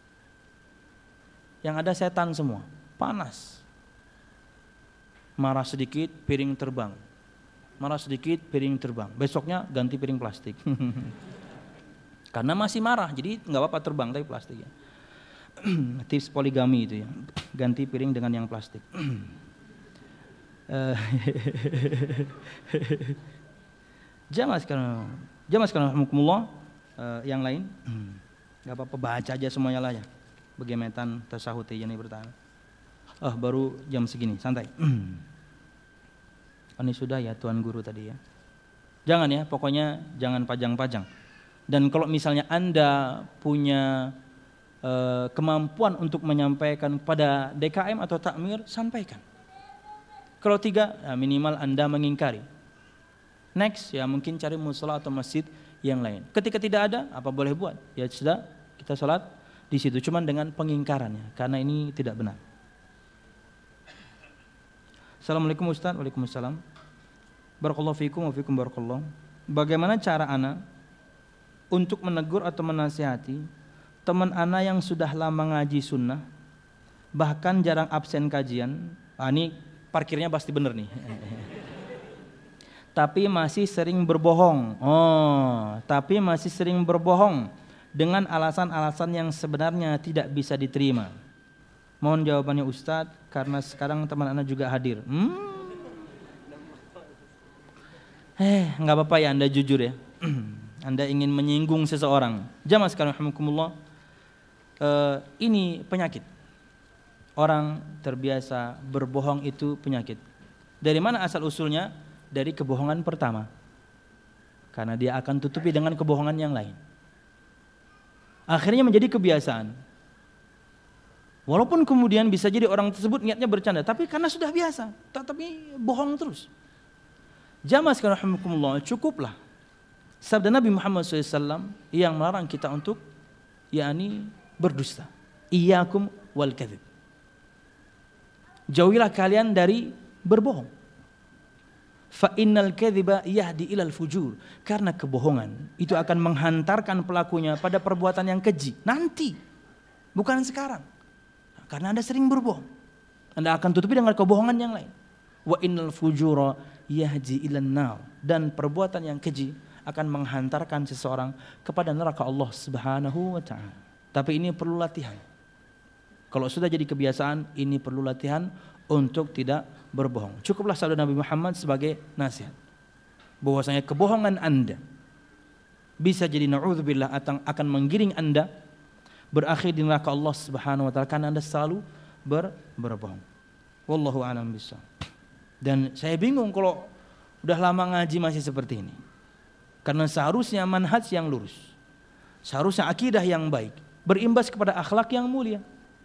Yang ada setan semua, panas. Marah sedikit, piring terbang. Marah sedikit, piring terbang. Besoknya ganti piring plastik. Karena masih marah, jadi nggak apa-apa terbang tapi plastik ya. Tips poligami itu ya, ganti piring dengan yang plastik. Jamaah sekarang, jamaah sekarang, alhamdulillah. Yang lain, nggak apa-apa baca aja semuanya lah ya. Bagaimana tasahud ini bertahan. Oh baru jam segini, santai. Ini sudah ya Tuan Guru tadi ya. Jangan ya, pokoknya jangan pajang-pajang. Dan kalau misalnya Anda punya uh, kemampuan untuk menyampaikan kepada D K M atau takmir, sampaikan. Kalau tiga, ya minimal Anda mengingkari. Next, ya mungkin cari mushola atau masjid yang lain. Ketika tidak ada, apa boleh buat? Ya sudah, kita sholat di situ, cuman dengan pengingkarannya, karena ini tidak benar. Assalamualaikum Ustaz. Waalaikumsalam. Barakallahu fikum wa fikum barakallahu. Bagaimana cara ana untuk menegur atau menasihati teman ana yang sudah lama ngaji sunnah, bahkan jarang absen kajian? Ah, ini parkirnya pasti bener nih. Tapi masih sering berbohong. Oh, tapi masih sering berbohong dengan alasan-alasan yang sebenarnya tidak bisa diterima. Mohon jawabannya Ustadz, karena sekarang teman Anda juga hadir. Hmm. Eh, nggak apa-apa ya Anda jujur ya. Anda ingin menyinggung seseorang. Jamaah sekalian rahimakumullah. Uh, ini penyakit. Orang terbiasa berbohong itu penyakit. Dari mana asal usulnya? Dari kebohongan pertama. Karena dia akan tutupi dengan kebohongan yang lain. Akhirnya menjadi kebiasaan. Walaupun kemudian bisa jadi orang tersebut niatnya bercanda, tapi karena sudah biasa, tapi bohong terus. Jamaah sekalian rahimakumullah, cukuplah sabda Nabi Muhammad shallallahu alaihi wasallam yang melarang kita untuk yakni berdusta. Iyyakum wal kadzib. Jauhilah kalian dari berbohong. Fa innal kadziba yahdi ilal fujur. Karena kebohongan itu akan menghantarkan pelakunya pada perbuatan yang keji nanti, bukan sekarang. Karena Anda sering berbohong, Anda akan tutupi dengan kebohongan yang lain. Wa innal fujura yahdi ilan nar. Dan perbuatan yang keji akan menghantarkan seseorang kepada neraka Allah Subhanahu wa taala. Tapi ini perlu latihan. Kalau sudah jadi kebiasaan, ini perlu latihan untuk tidak berbohong. Cukuplah sabda Nabi Muhammad sebagai nasihat. Bahwasanya kebohongan Anda bisa jadi na'udzubillah akan menggiring Anda berakhir di neraka Allah Subhanahu wa taala karena Anda selalu ber, berbohong. Wallahu a'lam bishawab. Dan saya bingung kalau udah lama ngaji masih seperti ini. Karena seharusnya manhaj yang lurus. Seharusnya akidah yang baik berimbas kepada akhlak yang mulia.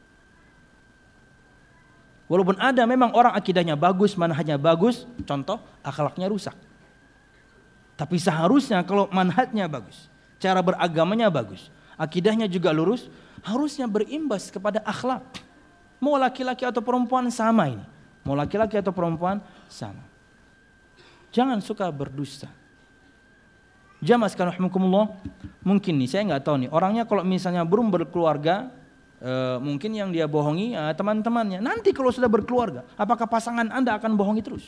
Walaupun ada memang orang akidahnya bagus, manhajnya bagus, contoh akhlaknya rusak. Tapi seharusnya kalau manhajnya bagus, cara beragamanya bagus, akidahnya juga lurus, harusnya berimbas kepada akhlak. Mau laki-laki atau perempuan sama ini. Mau laki-laki atau perempuan sama. Jangan suka berdusta. Jamaah sekalian rahimakumullah, mungkin nih saya nggak tahu nih orangnya kalau misalnya belum berkeluarga, e, mungkin yang dia bohongi ya, teman-temannya. Nanti kalau sudah berkeluarga, apakah pasangan Anda akan bohongi terus?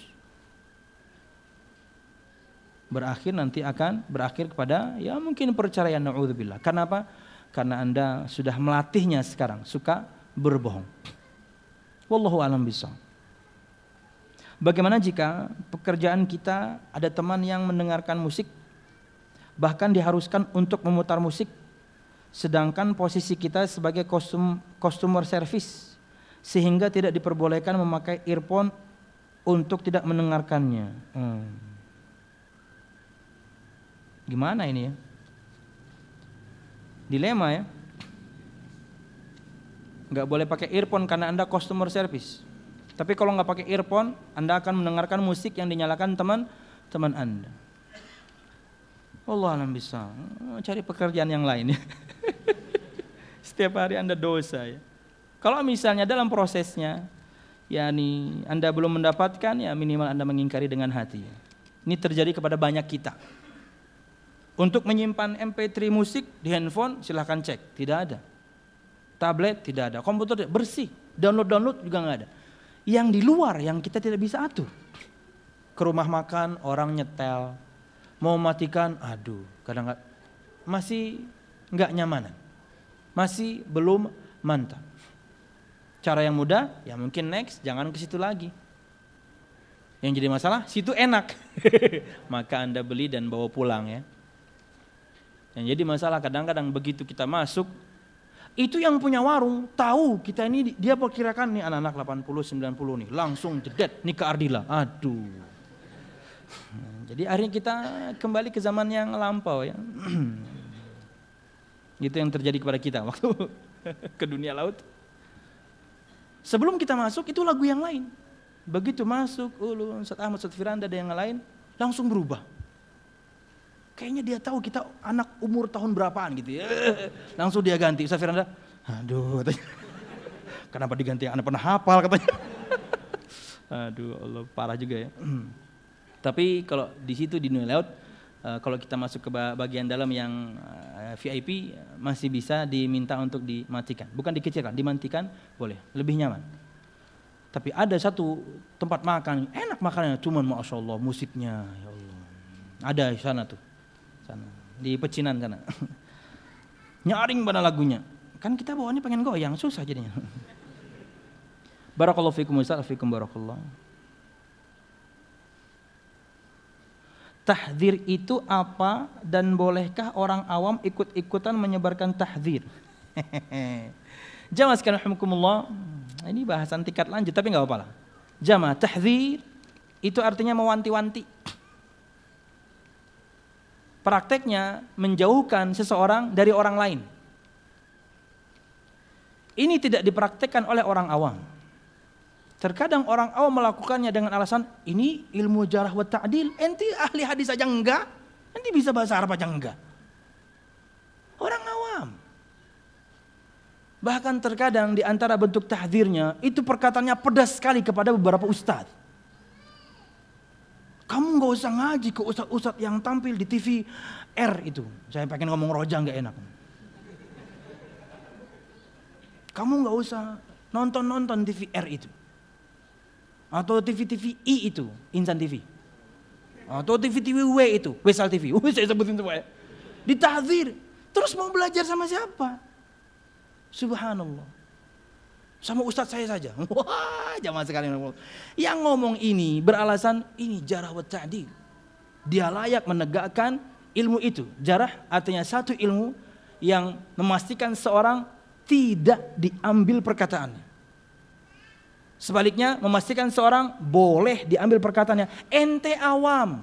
Berakhir nanti akan berakhir kepada ya mungkin perceraian, naudzubillah. Kenapa? Karena Anda sudah melatihnya sekarang suka berbohong. Wallahu a'lam bishawab. Bagaimana jika pekerjaan kita ada teman yang mendengarkan musik, bahkan diharuskan untuk memutar musik, sedangkan posisi kita sebagai kostum, customer service, sehingga tidak diperbolehkan memakai earphone untuk tidak mendengarkannya. Hmm. Gimana ini ya? Dilema ya. Nggak boleh pakai earphone karena Anda customer service. Tapi kalau nggak pakai earphone, Anda akan mendengarkan musik yang dinyalakan teman-teman Anda. Allah alam bisa. Cari pekerjaan yang lain ya. Setiap hari Anda dosa ya. Kalau misalnya dalam prosesnya, yakni Anda belum mendapatkan, ya minimal Anda mengingkari dengan hati. Ini terjadi kepada banyak kita. Untuk menyimpan M P tiga musik di handphone silahkan cek, tidak ada. Tablet tidak ada, komputer bersih, download-download juga nggak ada. Yang di luar yang kita tidak bisa atur. Ke rumah makan orang nyetel, mau matikan, aduh, kadang nggak, masih nggak nyamanan, masih belum mantap. Cara yang mudah, ya mungkin next, jangan ke situ lagi. Yang jadi masalah, situ enak, maka Anda beli dan bawa pulang ya. Yang jadi masalah kadang-kadang begitu kita masuk, itu yang punya warung tahu kita ini dia perkirakan nih anak-anak delapan puluh sembilan puluh nih langsung jedet nih ke Ardila. Aduh. Jadi akhirnya kita kembali ke zaman yang lampau ya. Itu yang terjadi kepada kita waktu ke dunia laut. Sebelum kita masuk itu lagu yang lain. Begitu masuk Ulu, Ustaz Ahmad, Ustaz Firanda dan yang lain langsung berubah. Kayaknya dia tahu kita anak umur tahun berapaan gitu ya. Langsung dia ganti. Ustaz Firanda, aduh katanya. Kenapa diganti? Anak pernah hafal katanya. Aduh Allah, parah juga ya. Tapi kalau di situ di dunia laut, uh, kalau kita masuk ke bagian dalam yang uh, V I P masih bisa diminta untuk dimatikan. Bukan dikecilkan, dimatikan boleh, lebih nyaman. Tapi ada satu tempat makan, enak makanannya, cuman Masya Allah musiknya, ya Allah. Ada di sana tuh, sana di pecinan sana. Nyaring pada lagunya. Kan kita bawaannya pengen goyang, susah jadinya. Barakallahu fikum Ustaz, fikum barakallah. Tahdzir itu apa dan bolehkah orang awam ikut-ikutan menyebarkan tahdzir? Jamaah sekalian rahimakumullah, ini bahasan tingkat lanjut tapi enggak apa-apa lah. Jamaah, tahdzir itu artinya mewanti-wanti. Prakteknya menjauhkan seseorang dari orang lain. Ini tidak dipraktekkan oleh orang awam. Terkadang orang awam melakukannya dengan alasan ini ilmu jarah wa ta'dil, enti ahli hadis aja enggak, enti bisa bahasa Arab aja enggak. Orang awam. Bahkan terkadang di antara bentuk tahdzirnya itu perkataannya pedas sekali kepada beberapa ustadz. Kamu enggak usah ngaji ke ustadz-ustadz yang tampil di T V R itu. Saya pengen ngomong roja enggak enak. Kamu enggak usah nonton-nonton T V R itu. Atau T V T V I itu, Insan T V. Atau T V T V W itu, Wesal T V. Uh, saya sebutin semua ya. Ditahdzir. Terus mau belajar sama siapa? Subhanallah. Sama ustadz saya saja. Wah, jamaah sekalian. Yang ngomong ini beralasan ini jarah wa ta'dil. Dia layak menegakkan ilmu itu. Jarah artinya satu ilmu yang memastikan seorang tidak diambil perkataannya. Sebaliknya memastikan seorang boleh diambil perkataannya. Ente awam.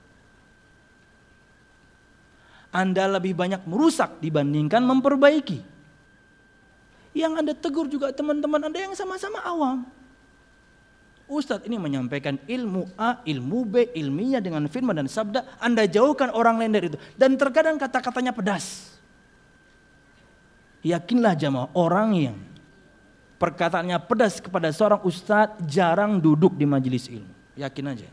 Anda lebih banyak merusak dibandingkan memperbaiki. Yang Anda tegur juga teman-teman Anda yang sama-sama awam. Ustadz ini menyampaikan ilmu A, ilmu B, ilmiah dengan firman dan sabda. Anda jauhkan orang lain dari itu. Dan terkadang kata-katanya pedas. Yakinlah jamaah, orang yang perkataannya pedas kepada seorang ustadz jarang duduk di majelis ilmu. Yakin aja.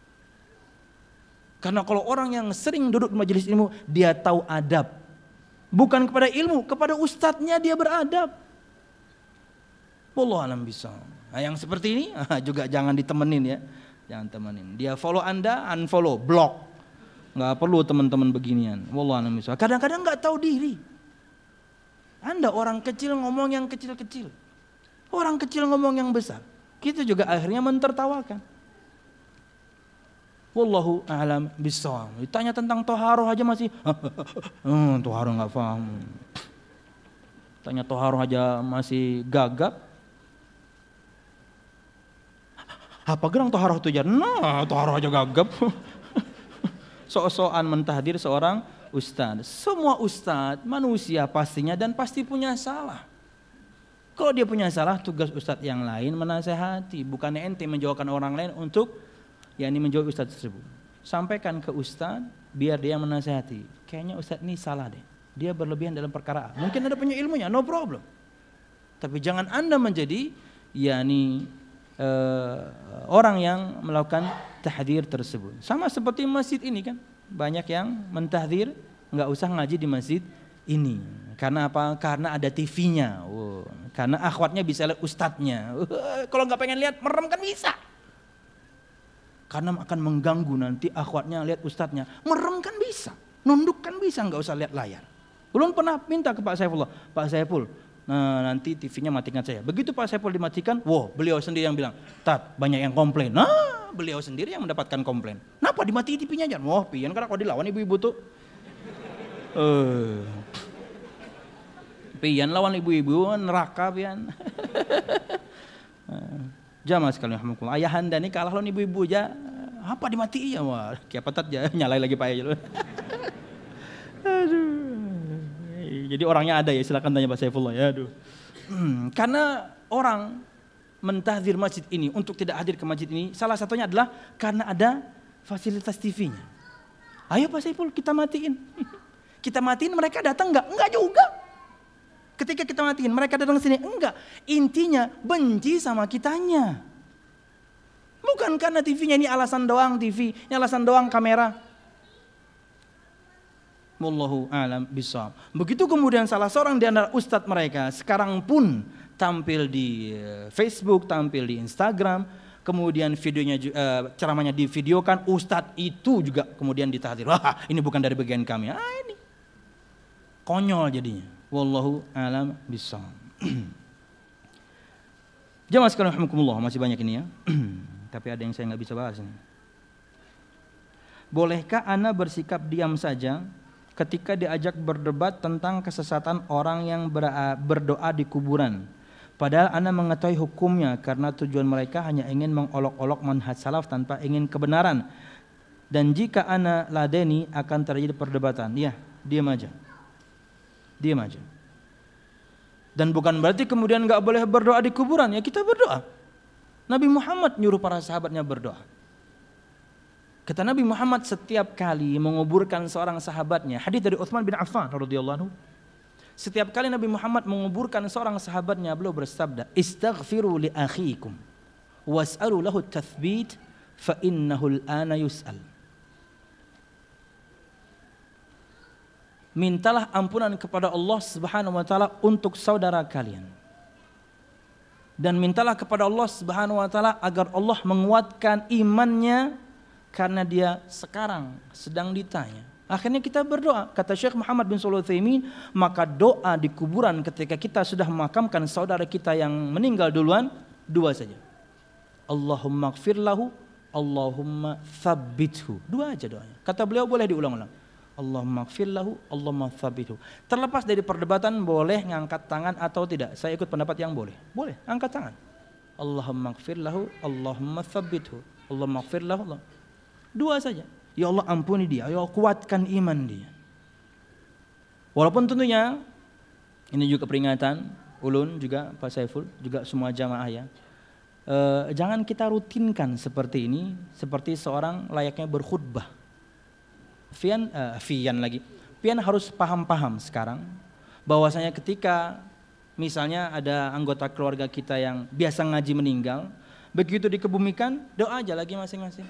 Karena kalau orang yang sering duduk di majelis ilmu, dia tahu adab. Bukan kepada ilmu, kepada ustadznya dia beradab. Wallahu a'lam bishawab. Nah, yang seperti ini juga jangan ditemenin ya. Jangan temenin. Dia follow Anda, unfollow, block. Enggak perlu teman-teman beginian. Wallahu a'lam bishawab. Kadang-kadang enggak tahu diri. Anda orang kecil ngomong yang kecil-kecil. Orang kecil ngomong yang besar. Kita juga akhirnya mentertawakan. Wallahu a'lam bishawab. Ditanya tentang toharoh aja masih hmm, toharoh enggak paham. Tanya toharoh aja masih gagap. Apa gerang toharoh itu aja? Nah, toharoh aja gagap. Sok-sokan mentahdir seorang ustadz. Semua ustadz manusia pastinya dan pasti punya salah. Kalau dia punya salah, tugas ustadz yang lain menasehati. Bukannya ente menjauhkan orang lain untuk yakni menjauhi ustadz tersebut. Sampaikan ke ustadz biar dia menasehati. Kayaknya ustadz ini salah deh. Dia berlebihan dalam perkara A. Mungkin Anda punya ilmunya, no problem. Tapi jangan Anda menjadi yakni uh, orang yang melakukan tahdzir tersebut. Sama seperti masjid ini kan. Banyak yang mentahdzir enggak usah ngaji di masjid ini. Karena apa? Karena ada T V-nya. Wow. Karena akhwatnya bisa lihat ustadznya. Uh, kalau nggak pengen lihat merem kan bisa. Karena akan mengganggu nanti akhwatnya lihat ustadznya. Merem kan bisa. Nunduk kan bisa, nggak usah lihat layar. Belum pernah minta ke Pak Saifullah, Pak Saiful, nah nanti T V-nya matikan saya. Begitu Pak Saiful dimatikan, wow, beliau sendiri yang bilang, Tat, banyak yang komplain. Nah, beliau sendiri yang mendapatkan komplain. Kenapa dimatiin T V-nya aja? Wah, pian karena kalau dilawan ibu-ibu tuh. Uh. Pian lawan ibu-ibu neraka pian. Jamaah sekalian rahmatullah. Ayahanda nih kalah lawan ibu-ibu aja. Apa dimatiin ya? Wah, kayak petat aja nyalai lagi Pak ya. Aduh. Jadi orangnya ada ya, silakan tanya Pak Saifullah ya. Aduh. Hmm, karena orang mentahdzir masjid ini untuk tidak hadir ke masjid ini salah satunya adalah karena ada fasilitas T V-nya. Ayo Pak Saiful kita matiin. Kita matiin mereka datang enggak? Enggak juga. Ketika kita matiin mereka datang sini enggak. Intinya benci sama kitanya. Bukan karena T V-nya ini alasan doang T V, ini alasan doang kamera. Wallahu a'lam bishawab. Begitu kemudian salah seorang di antara ustadz mereka sekarang pun tampil di Facebook, tampil di Instagram, kemudian videonya uh, ceramahnya divideokan, ustadz itu juga kemudian ditahdir. Wah, ini bukan dari bagian kami. Ah, ini konyol jadinya. Wallahu a'lam bishawab. Jamaah sekalian rahimakumullah, masih banyak ini ya. Tapi ada yang saya nggak bisa bahas ini. Bolehkah ana bersikap diam saja ketika diajak berdebat tentang kesesatan orang yang berdoa di kuburan? Padahal ana mengetahui hukumnya karena tujuan mereka hanya ingin mengolok-olok manhaj salaf tanpa ingin kebenaran. Dan jika ana ladeni akan terjadi perdebatan. Ya, diam aja. Diam aja. Dan bukan berarti kemudian nggak boleh berdoa di kuburan. Ya kita berdoa. Nabi Muhammad nyuruh para sahabatnya berdoa. Kata Nabi Muhammad setiap kali menguburkan seorang sahabatnya, hadis dari Utsman bin Affan radhiyallahu anhu, setiap kali Nabi Muhammad menguburkan seorang sahabatnya, beliau bersabda, "Istaghfiru li akhikum was'alu lahu at-tathbit fa innahu al-ana yus'al." Mintalah ampunan kepada Allah Subhanahu wa taala untuk saudara kalian. Dan mintalah kepada Allah Subhanahu wa taala agar Allah menguatkan imannya karena dia sekarang sedang ditanya. Akhirnya kita berdoa. Kata Syekh Muhammad bin Shalih Al-Utsaimin, maka doa di kuburan ketika kita sudah memakamkan saudara kita yang meninggal duluan, dua saja. Allahumma ighfir lahu, Allahumma tsabbithu. Dua aja doanya. Kata beliau boleh diulang-ulang. Allahumma ighfir lahu, Allahumma tsabbithu. Terlepas dari perdebatan boleh ngangkat tangan atau tidak. Saya ikut pendapat yang boleh. Boleh, angkat tangan. Allahumma ighfir lahu, Allahumma tsabbithu. Allahumma ighfir lahu. Allah. Dua saja. Ya Allah ampuni dia, ya Allah kuatkan iman dia. Walaupun tentunya ini juga peringatan, ulun juga Pak Saiful, juga semua jamaah ya. E, jangan kita rutinkan seperti ini, seperti seorang layaknya berkhutbah. Fian, uh, Fian lagi. Pian harus paham-paham sekarang bahwasanya ketika misalnya ada anggota keluarga kita yang biasa ngaji meninggal, begitu dikebumikan, doa aja lagi masing-masing.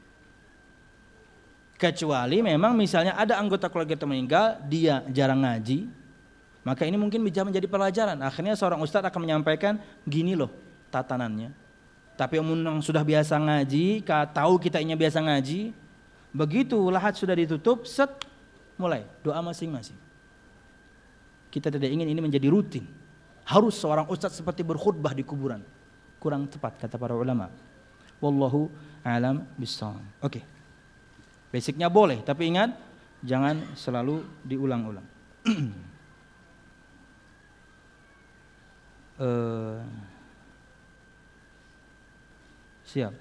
Kecuali memang misalnya ada anggota keluarga kita meninggal, dia jarang ngaji, maka ini mungkin bisa menjadi pelajaran. Akhirnya seorang ustadz akan menyampaikan, gini loh tatanannya. Tapi yang sudah biasa ngaji, tahu kita ini biasa ngaji, begitu lahat sudah ditutup, set, mulai doa masing-masing. Kita tidak ingin ini menjadi rutin. Harus seorang ustadz seperti berkhutbah di kuburan. Kurang tepat kata para ulama. Wallahu a'lam bishawab. Oke. Okay. Basicnya boleh, tapi ingat jangan selalu diulang-ulang. uh, siap.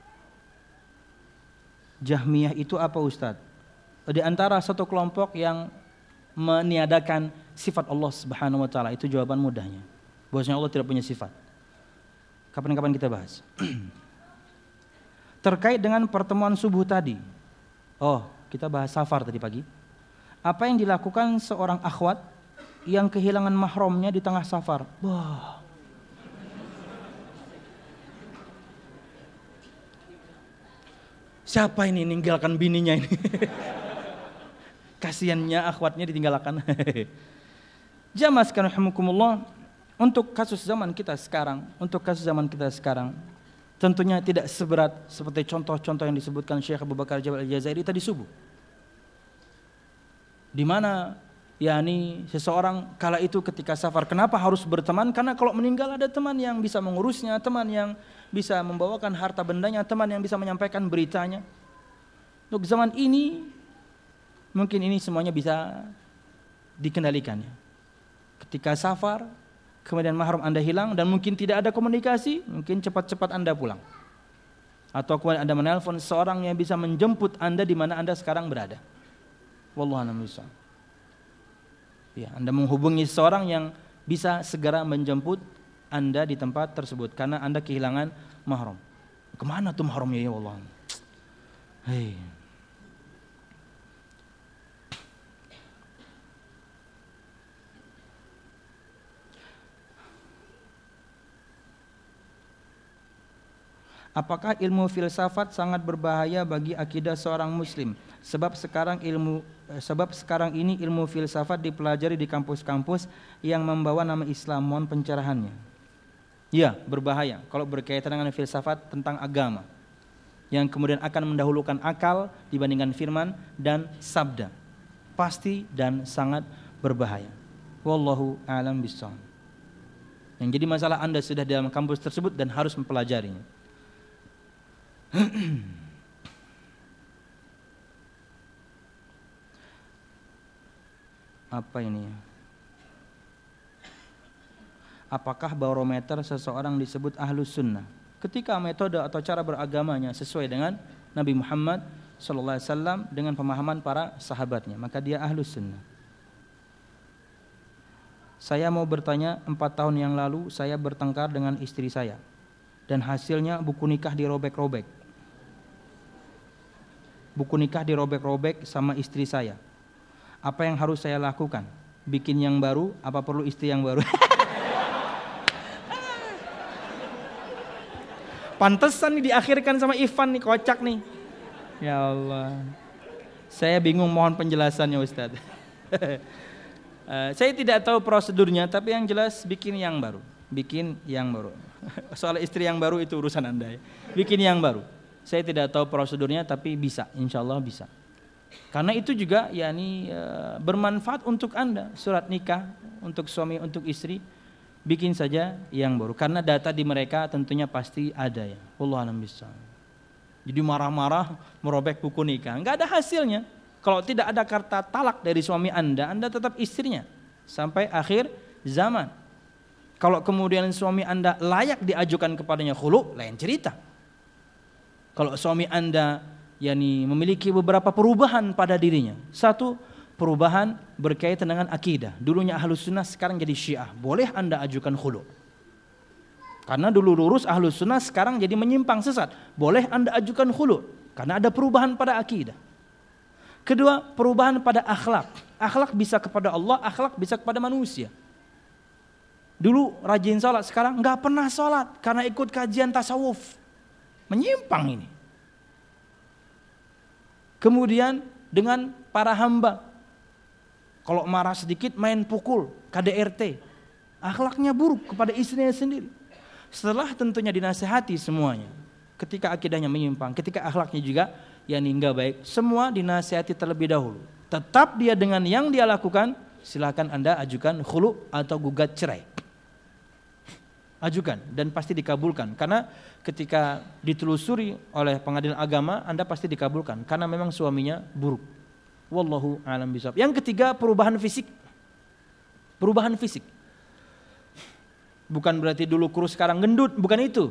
Jahmiyah itu apa Ustadz? Di antara satu kelompok yang meniadakan sifat Allah Subhanahu wa taala, itu jawaban mudahnya. Bahwasanya Allah tidak punya sifat. Kapan-kapan kita bahas. Terkait dengan pertemuan subuh tadi. Oh, kita bahas safar tadi pagi. Apa yang dilakukan seorang akhwat yang kehilangan mahramnya di tengah safar? Wah. Siapa ini ninggalkan bininya ini? Kasiannya akhwatnya ditinggalkan. Jamaah sekalian rahimakumullah, untuk kasus zaman kita sekarang, untuk kasus zaman kita sekarang, tentunya tidak seberat seperti contoh-contoh yang disebutkan Syekh Abu Bakar Jabal Al-Jazairi tadi subuh. Di mana yakni seseorang kala itu ketika safar, kenapa harus berteman? Karena kalau meninggal ada teman yang bisa mengurusnya, teman yang bisa membawakan harta bendanya, teman yang bisa menyampaikan beritanya. Untuk zaman ini mungkin ini semuanya bisa dikendalikan. Ketika safar, kemudian mahram Anda hilang dan mungkin tidak ada komunikasi, mungkin cepat-cepat Anda pulang. Atau kemudian Anda menelpon seorang yang bisa menjemput Anda di mana Anda sekarang berada. Wallahu a'lam bishawab. Ya, Anda menghubungi seorang yang bisa segera menjemput Anda di tempat tersebut karena Anda kehilangan mahram. Kemana tuh mahramnya ya Allah? Hei. Apakah ilmu filsafat sangat berbahaya bagi akidah seorang muslim? Sebab sekarang ilmu sebab sekarang ini ilmu filsafat dipelajari di kampus-kampus yang membawa nama Islam. Mohon pencerahannya. Ya, berbahaya kalau berkaitan dengan filsafat tentang agama, yang kemudian akan mendahulukan akal dibandingkan firman dan sabda. Pasti dan sangat berbahaya. Wallahu a'lam bishawab. Yang jadi masalah Anda sudah di dalam kampus tersebut dan harus mempelajarinya. Apa ini? Apakah barometer seseorang disebut ahlus sunnah ketika metode atau cara beragamanya sesuai dengan Nabi Muhammad sallallahu alaihi wasallam dengan pemahaman para sahabatnya, maka dia ahlus sunnah. Saya mau bertanya, empat tahun yang lalu saya bertengkar dengan istri saya dan hasilnya buku nikah dirobek-robek. Buku nikah dirobek-robek sama istri saya. Apa yang harus saya lakukan? Bikin yang baru? Apa perlu istri yang baru? Pantesan nih diakhirkan sama Ivan nih, kocak nih. Ya Allah. Saya bingung, mohon penjelasannya Ustaz. uh, saya tidak tahu prosedurnya, tapi yang jelas bikin yang baru. Bikin yang baru. Soal istri yang baru itu urusan Anda ya. Bikin yang baru. Saya tidak tahu prosedurnya, tapi bisa, insya Allah bisa. Karena itu juga yakni e, bermanfaat untuk Anda. Surat nikah untuk suami, untuk istri, bikin saja yang baru. Karena data di mereka tentunya pasti ada ya. Wallahu a'lam bishawab. Jadi marah-marah merobek buku nikah, nggak ada hasilnya. Kalau tidak ada kata talak dari suami Anda, Anda tetap istrinya sampai akhir zaman. Kalau kemudian suami Anda layak diajukan kepadanya khulu, lain cerita. Kalau suami Anda yakni memiliki beberapa perubahan pada dirinya. Satu, perubahan berkaitan dengan akidah. Dulunya ahlus sunnah, sekarang jadi syiah. Boleh Anda ajukan khulu. Karena dulu lurus ahlus sunnah, sekarang jadi menyimpang sesat. Boleh Anda ajukan khulu. Karena ada perubahan pada akidah. Kedua, perubahan pada akhlak. Akhlak bisa kepada Allah, akhlak bisa kepada manusia. Dulu rajin sholat, sekarang nggak pernah sholat karena ikut kajian tasawuf. Menyimpang ini. Kemudian dengan para hamba, kalau marah sedikit main pukul, K D R T. Akhlaknya buruk kepada istrinya sendiri. Setelah tentunya dinasihati semuanya, ketika akidahnya menyimpang, ketika akhlaknya juga yakni enggak baik, semua dinasihati terlebih dahulu. Tetap dia dengan yang dia lakukan, silakan Anda ajukan khulu atau gugat cerai. Ajukan dan pasti dikabulkan, karena ketika ditelusuri oleh pengadilan agama Anda pasti dikabulkan karena memang suaminya buruk. Wallahu a'lam bishawab. Yang ketiga, perubahan fisik. Perubahan fisik. Bukan berarti dulu kurus sekarang gendut, bukan itu.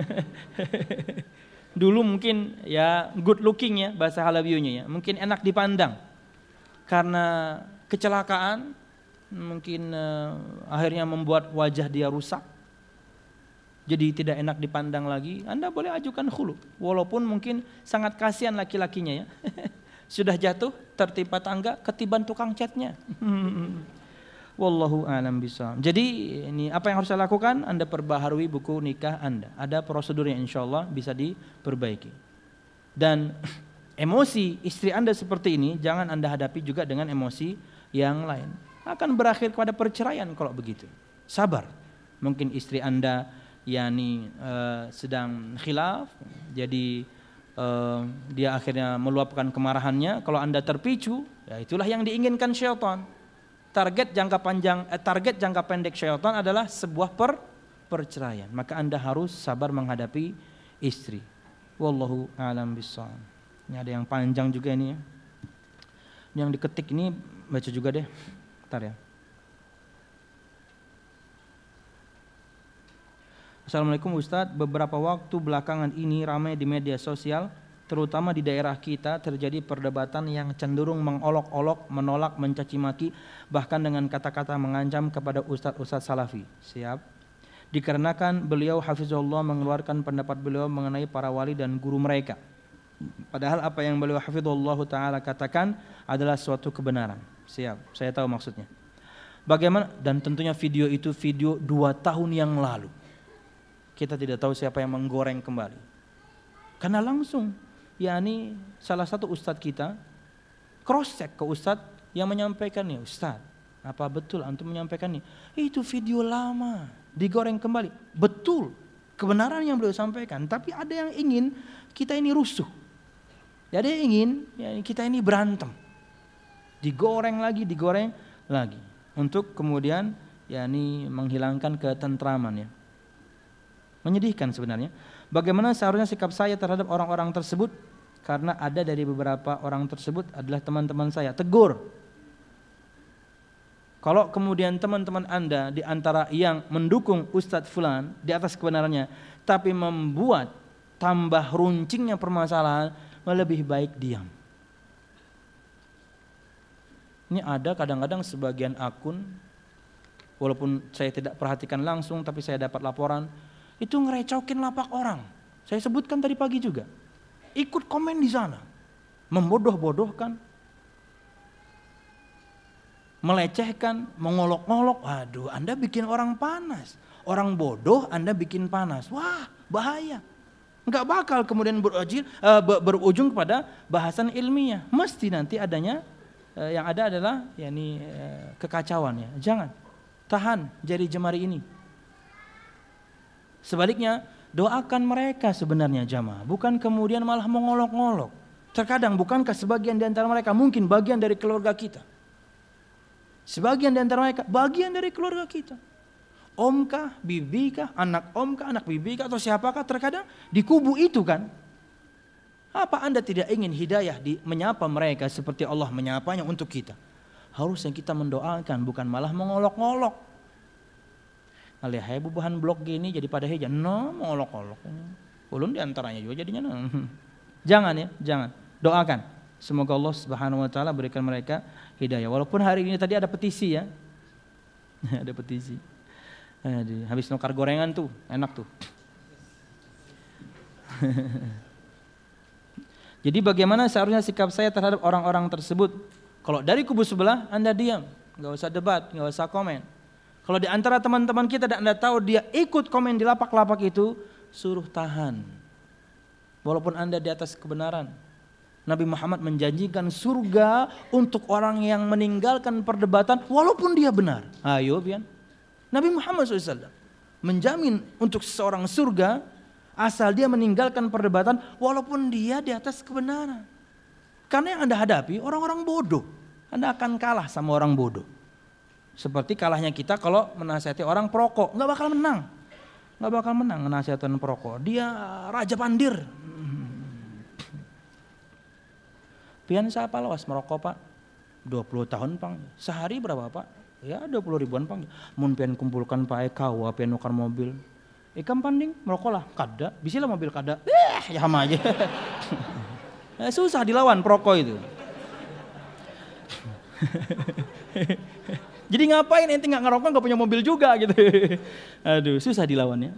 Dulu mungkin ya good looking ya bahasa Halabiunya ya, mungkin enak dipandang. Karena kecelakaan mungkin uh, akhirnya membuat wajah dia rusak. Jadi tidak enak dipandang lagi, Anda boleh ajukan khulu. Walaupun mungkin sangat kasihan laki-lakinya ya. Sudah jatuh, tertimpa tangga, ketiban tukang catnya. Wallahu a'lam bishawab. Jadi ini apa yang harus saya lakukan? Anda perbaharui buku nikah Anda. Ada prosedurnya, insyaallah bisa diperbaiki. Dan emosi istri Anda seperti ini jangan Anda hadapi juga dengan emosi yang lain. Akan berakhir kepada perceraian kalau begitu. Sabar. Mungkin istri Anda yakni uh, sedang khilaf, jadi uh, dia akhirnya meluapkan kemarahannya. Kalau Anda terpicu, ya itulah yang diinginkan syaitan. Target jangka panjang, eh, target jangka pendek syaitan adalah sebuah per, perceraian. Maka Anda harus sabar menghadapi istri. Wallahu a'lam bishawab. Ini ada yang panjang juga ini ya. Yang diketik ini baca juga deh. Bentar ya. Assalamualaikum Ustadz, beberapa waktu belakangan ini ramai di media sosial, terutama di daerah kita terjadi perdebatan yang cenderung mengolok-olok, menolak, mencaci maki, bahkan dengan kata-kata mengancam kepada ustadz-ustadz salafi. Siap. Dikarenakan beliau hafizahullah mengeluarkan pendapat beliau mengenai para wali dan guru mereka. Padahal apa yang beliau hafizahullah ta'ala katakan adalah suatu kebenaran. Siap, saya tahu maksudnya. Bagaimana? Dan tentunya video itu video dua tahun yang lalu. Kita tidak tahu siapa yang menggoreng kembali. Karena langsung, yakni salah satu ustadz kita cross check ke ustadz yang menyampaikannya, Ustadz, apa betul antum menyampaikan ini? Itu video lama, digoreng kembali. Betul, kebenaran yang beliau sampaikan. Tapi ada yang ingin kita ini rusuh. Ada yang ingin ya, kita ini berantem. Digoreng lagi, digoreng lagi. Untuk kemudian yakni menghilangkan ketentraman ya. Menyedihkan sebenarnya. Bagaimana seharusnya sikap saya terhadap orang-orang tersebut? Karena ada dari beberapa orang tersebut adalah teman-teman saya. Tegur. Kalau kemudian teman-teman Anda di antara yang mendukung Ustadz Fulan di atas kebenarannya, tapi membuat tambah runcingnya permasalahan, lebih baik diam. Ini ada kadang-kadang sebagian akun, walaupun saya tidak perhatikan langsung, tapi saya dapat laporan, itu ngerecokin lapak orang. Saya sebutkan tadi pagi juga. Ikut komen di sana, membodoh-bodohkan, melecehkan, mengolok-ngolok. Waduh, Anda bikin orang panas. Orang bodoh Anda bikin panas. Wah, bahaya. Enggak bakal kemudian berujung, uh, berujung kepada bahasan ilmiah. Mesti nanti adanya uh, yang ada adalah yakni uh, kekacauan ya. Jangan. Tahan jari jemari ini. Sebaliknya, doakan mereka sebenarnya jamaah, bukan kemudian malah mengolok-ngolok. Terkadang bukankah sebagian di antara mereka mungkin bagian dari keluarga kita? Sebagian di antara mereka bagian dari keluarga kita. Omkah, bibikah, anak omkah, anak bibikah atau siapakah terkadang di kubu itu kan? Apa Anda tidak ingin hidayah di menyapa mereka seperti Allah menyapanya untuk kita? Harusnya kita mendoakan bukan malah mengolok-ngolok. Alih hai bubahan blog gini jadi pada heja, no mengolok-olok. Ulun diantaranya juga jadinya no. Jangan ya, jangan. Doakan. Semoga Allah Subhanahu Wa Taala berikan mereka hidayah. Walaupun hari ini tadi ada petisi ya, ada petisi. Habis nukar gorengan tuh, enak tuh. Jadi bagaimana seharusnya sikap saya terhadap orang-orang tersebut? Kalau dari kubu sebelah Anda diam, nggak usah debat, nggak usah komen. Kalau di antara teman-teman kita dan Anda tahu dia ikut komen di lapak-lapak itu, suruh tahan. Walaupun Anda di atas kebenaran. Nabi Muhammad menjanjikan surga untuk orang yang meninggalkan perdebatan walaupun dia benar. Ayo pian. Nabi Muhammad shallallahu alaihi wasallam menjamin untuk seseorang surga asal dia meninggalkan perdebatan walaupun dia di atas kebenaran. Karena yang Anda hadapi orang-orang bodoh. Anda akan kalah sama orang bodoh. Seperti kalahnya kita kalau menasihati orang perokok, nggak bakal menang, nggak bakal menang menasihati orang perokok. Dia raja pandir. Pian siapa lawas merokok pak? dua puluh tahun pang. Sehari berapa pak? Ya dua puluh ribuan pang. Mun pian kumpulkan pak ekawa, pian nukar mobil. Ikam panding merokok lah, kada. Bisilah mobil kada. Eh, ya sama aja. Eh, susah dilawan perokok itu. Jadi ngapain ente nggak ngerokok nggak punya mobil juga gitu. Aduh susah dilawannya.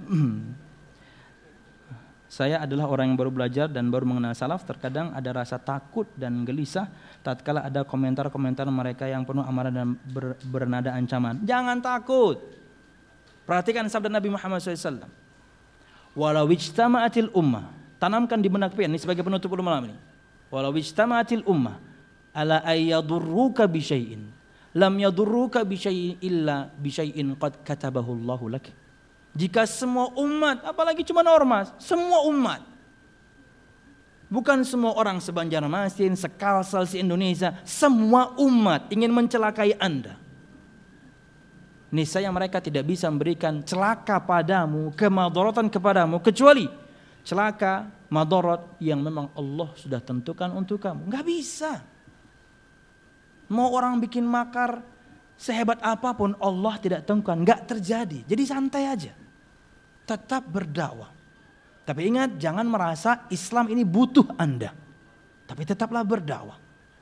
Saya adalah orang yang baru belajar dan baru mengenal salaf. Terkadang ada rasa takut dan gelisah tatkala ada komentar-komentar mereka yang penuh amarah dan ber, bernada ancaman. Jangan takut. Perhatikan sabda Nabi Muhammad shallallahu alaihi wasallam. Walau ijtama'atil ummah. Tanamkan di benak pian ini sebagai penutup malam ini. Walau ijtama'atil ummah ala ayyadurruka bisyai'in lam yadurruka bisyai'in illa bisyai'in qad katabahu Allahu lak. Jika semua umat, apalagi cuma ormas, semua umat, bukan semua orang seBanjarmasin, seKalsel, se-Indonesia, semua umat ingin mencelakai Anda, niscaya mereka tidak bisa memberikan celaka padamu, kemadharatan kepadamu, kecuali celaka, madarat yang memang Allah sudah tentukan untuk kamu. Nggak bisa. Mau orang bikin makar sehebat apapun Allah tidak tentukan, nggak terjadi. Jadi santai aja. Tetap berdakwah. Tapi ingat jangan merasa Islam ini butuh Anda. Tapi tetaplah berdakwah.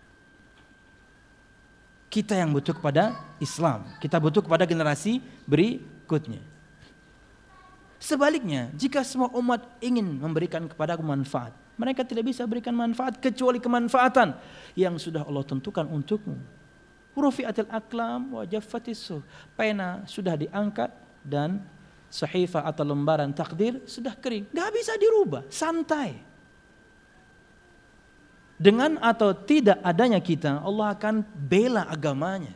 Kita yang butuh kepada Islam, kita butuh kepada generasi berikutnya. Sebaliknya, jika semua umat ingin memberikan kepadaku manfaat, mereka tidak bisa berikan manfaat kecuali kemanfaatan yang sudah Allah tentukan untukmu. Rufi'atil aqlam wa jaffatis suhuf. Pena sudah diangkat dan sahifah atau lembaran takdir sudah kering. Gak bisa dirubah, santai. Dengan atau tidak adanya kita, Allah akan bela agamanya.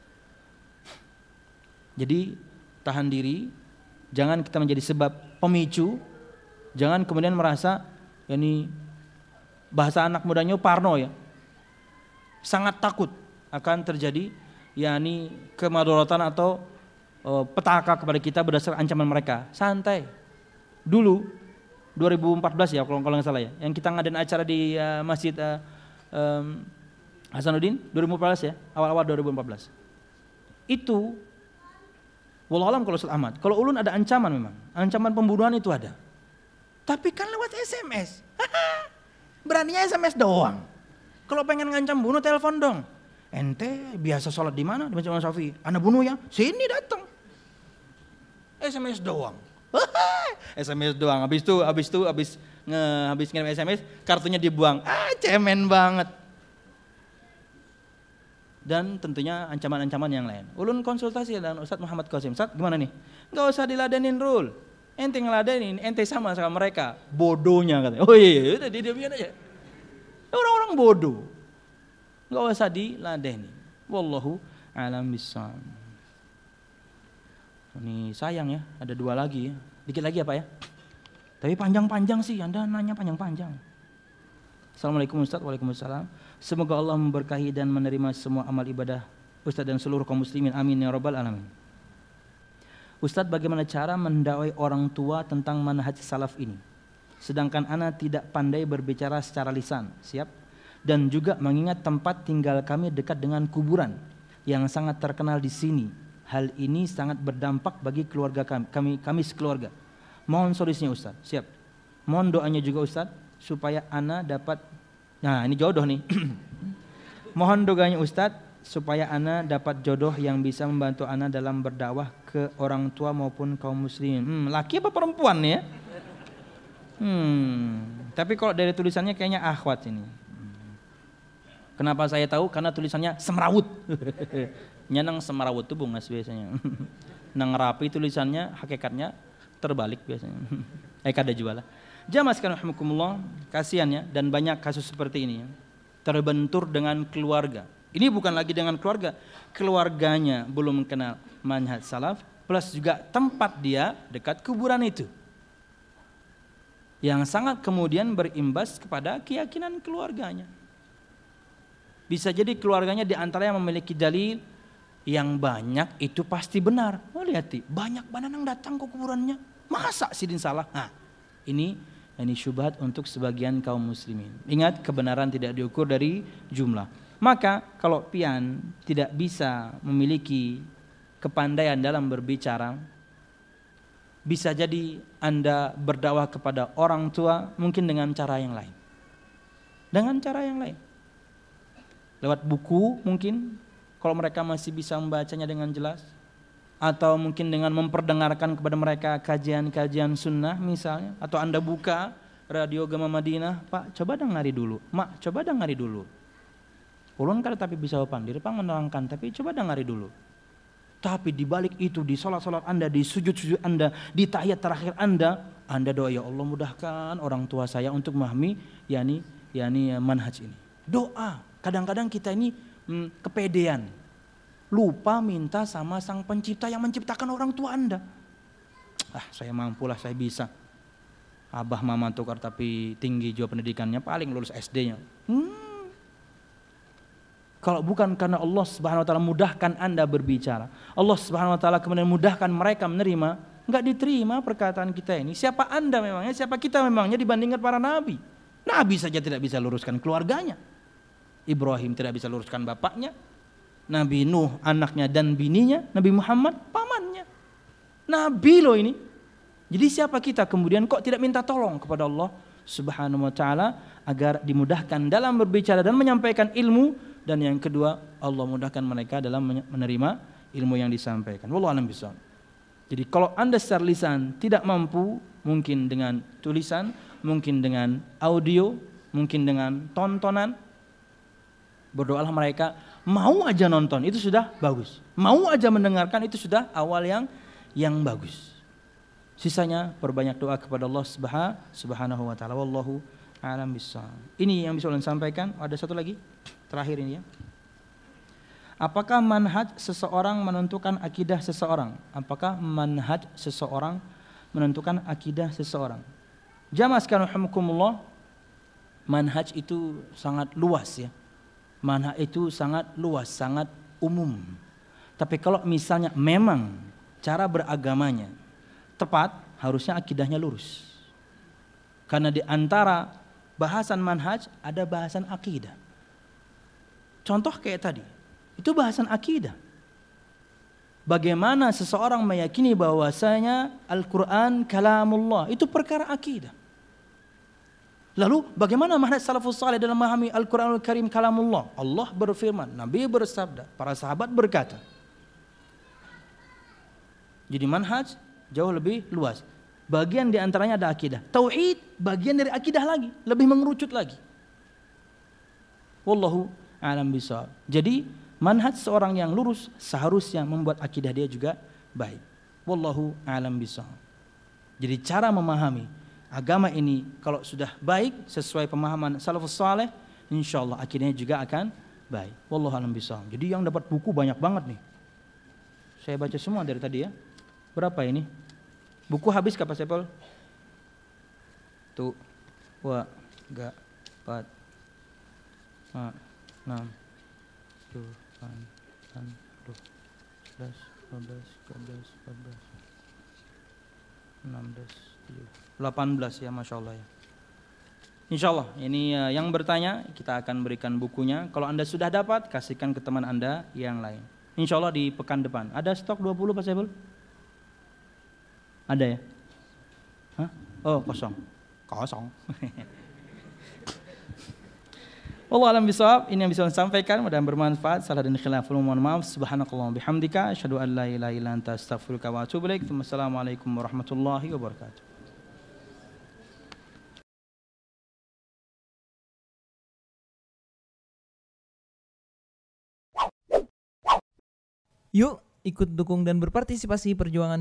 Jadi tahan diri, jangan kita menjadi sebab pemicu, jangan kemudian merasa ini bahasa anak mudanya parno ya, sangat takut akan terjadi yakni kemadharatan atau uh, petaka kepada kita berdasarkan ancaman mereka. Santai. Dulu dua ribu empat belas ya kalau kalau nggak salah ya, yang kita ngadain acara di uh, Masjid uh, um, Hasanuddin dua ribu empat belas ya, awal-awal dua ribu empat belas. Itu wallahu alam kalau Ustaz Ahmad, kalau ulun ada ancaman memang, ancaman pembunuhan itu ada. Tapi kan lewat S M S. Beraninya S M S doang. Kalau pengen ngancam bunuh telepon dong. Ente biasa sholat di mana? Di Masjid Imam Syafi'i. Anda bunuh ya? Sini datang. S M S doang. S M S doang. Habis itu habis itu habis nge habis ngirim S M S, kartunya dibuang. Ah, cemen banget. Dan tentunya ancaman-ancaman yang lain. Ulun konsultasi dengan Ustadz Muhammad Qasim. Ustadz gimana nih? Enggak usah diladenin Rul. Ente ngeladenin, ente sama sama mereka. Bodohnya katanya. Oh iya, udah didiamin aja. Orang-orang bodoh. Enggak usah diladenin. Wallahu a'lam bishawab. Ini sayang ya, ada dua lagi ya. Dikit lagi apa ya? Tapi panjang-panjang sih, Anda nanya panjang-panjang. Assalamualaikum Ustaz, waalaikumsalam. Semoga Allah memberkahi dan menerima semua amal ibadah Ustaz dan seluruh kaum muslimin. Amin ya rabbal alamin. Ustaz, bagaimana cara mendakwai orang tua tentang manhaj salaf ini? Sedangkan ana tidak pandai berbicara secara lisan, siap? Dan juga mengingat tempat tinggal kami dekat dengan kuburan yang sangat terkenal di sini. Hal ini sangat berdampak bagi keluarga kami, kami, kami sekeluarga. Mohon solusinya Ustaz, siap. Mohon doanya juga Ustaz, supaya ana dapat, nah ini jodoh nih. Mohon doanya Ustaz, supaya ana dapat jodoh yang bisa membantu ana dalam berdakwah ke orang tua maupun kaum muslimin. Hmm, laki apa perempuan nih ya? Hmm, tapi kalau dari tulisannya kayaknya akhwat ini. Kenapa saya tahu? Karena tulisannya semrawut. Nyanang semrawut itu bungas biasanya. Nang rapi tulisannya, hakikatnya terbalik biasanya. Eh kada jual lah. Jamaah sekalian rahimakumullah, kasihan ya, dan banyak kasus seperti ini ya. Terbentur dengan keluarga. Ini bukan lagi dengan keluarga, keluarganya belum kenal manhaj salaf, plus juga tempat dia dekat kuburan itu. Yang sangat kemudian berimbas kepada keyakinan keluarganya. Bisa jadi keluarganya di antara yang memiliki dalil yang banyak itu pasti benar. Oh lihat, banyak bananang datang ke kuburannya. Masa sidin salah? Nah, ini ini syubhat untuk sebagian kaum muslimin. Ingat, kebenaran tidak diukur dari jumlah. Maka kalau pian tidak bisa memiliki kepandaian dalam berbicara, bisa jadi Anda berdakwah kepada orang tua mungkin dengan cara yang lain. Dengan cara yang lain. Lewat buku mungkin, kalau mereka masih bisa membacanya dengan jelas. Atau mungkin dengan memperdengarkan kepada mereka kajian-kajian sunnah misalnya. Atau Anda buka radio Gema Madinah, Pak coba dengari dulu, Mak coba dengari dulu. Ulun kada tapi bisa pandir, Pak menerangkan, tapi coba dengari dulu. Tapi di balik itu, di salat-salat Anda, di sujud-sujud Anda, di tahiyat terakhir Anda, Anda doa, ya Allah mudahkan orang tua saya untuk memahami yakni yakni manhaj ini. Doa. Kadang-kadang kita ini hmm, kepedean. Lupa minta sama sang pencipta yang menciptakan orang tua Anda. Ah, saya mampulah, saya bisa. Abah mama tukar tapi tinggi juga pendidikannya, paling lulus S D-nya. Hmm. Kalau bukan karena Allah Subhanahu wa taala mudahkan Anda berbicara, Allah Subhanahu wa taala kemudian mudahkan mereka menerima, enggak diterima perkataan kita ini. Siapa Anda memangnya? Siapa kita memangnya dibandingkan para nabi? Nabi saja tidak bisa luruskan keluarganya. Ibrahim tidak bisa luruskan bapaknya. Nabi Nuh anaknya dan bininya, Nabi Muhammad pamannya. Nabi loh ini. Jadi siapa kita kemudian kok tidak minta tolong kepada Allah Subhanahu wa taala agar dimudahkan dalam berbicara dan menyampaikan ilmu, dan yang kedua Allah mudahkan mereka dalam menerima ilmu yang disampaikan. Wallahu a'lam bishawab. Jadi kalau Anda secara lisan tidak mampu, mungkin dengan tulisan, mungkin dengan audio, mungkin dengan tontonan, berdoalah mereka. Mau aja nonton itu sudah bagus. Mau aja mendengarkan itu sudah awal yang yang bagus. Sisanya perbanyak doa kepada Allah Subhanahu wa taala. Wallahu a'lam bissawab. Ini yang bisa ulun sampaikan. Ada satu lagi terakhir ini ya. Apakah manhaj seseorang menentukan akidah seseorang? Apakah manhaj seseorang menentukan akidah seseorang? Jamaah sekalian rahimakumullah, manhaj itu sangat luas ya. Manhaj itu sangat luas, sangat umum. Tapi kalau misalnya memang cara beragamanya tepat, harusnya akidahnya lurus. Karena di antara bahasan manhaj ada bahasan akidah. Contoh kayak tadi, itu bahasan akidah. Bagaimana seseorang meyakini bahwasanya Al-Quran kalamullah, itu perkara akidah. Lalu bagaimana manhaj salafus saleh dalam memahami Al-Quranul Karim kalamullah? Allah berfirman, Nabi bersabda, para sahabat berkata. Jadi manhaj jauh lebih luas. Bagian di antaranya ada akidah. Tauhid bagian dari akidah lagi, lebih mengerucut lagi. Wallahu a'lam bishawab. Jadi manhaj seorang yang lurus seharusnya membuat akidah dia juga baik. Wallahu a'lam bishawab. Jadi cara memahami agama ini kalau sudah baik sesuai pemahaman salafus saleh, insyaallah akidahnya juga akan baik. Wallahu a'lam bishawab. Jadi yang dapat buku banyak banget nih. Saya baca semua dari tadi ya. Berapa ini? Buku habis kapan Sepol? Tuh, dua, tiga, empat, lima, enam, tujuh, delapan, sebelas, dua belas, tiga belas, empat belas, enam belas, tujuh belas, delapan belas ya, Masya Allah ya. Insya Allah ini uh, yang bertanya kita akan berikan bukunya. Kalau Anda sudah dapat, kasihkan ke teman Anda yang lain. Insya Allah di pekan depan. Ada stok dua puluh Pak Sebel? Ada ya? Hah? Oh kosong. Kosong. Wallahu a'lam bishawab. Ini yang bisa saya sampaikan, mudah-mudahan bermanfaat. Salah dan khilaf mohon maaf. Subhanakallahumma bihamdika asyhadu an la ilaha illa anta astaghfiruka wa atubu ilaik. Wassalamualaikum warahmatullahi wabarakatuh. Yuk ikut dukung dan berpartisipasi perjuangan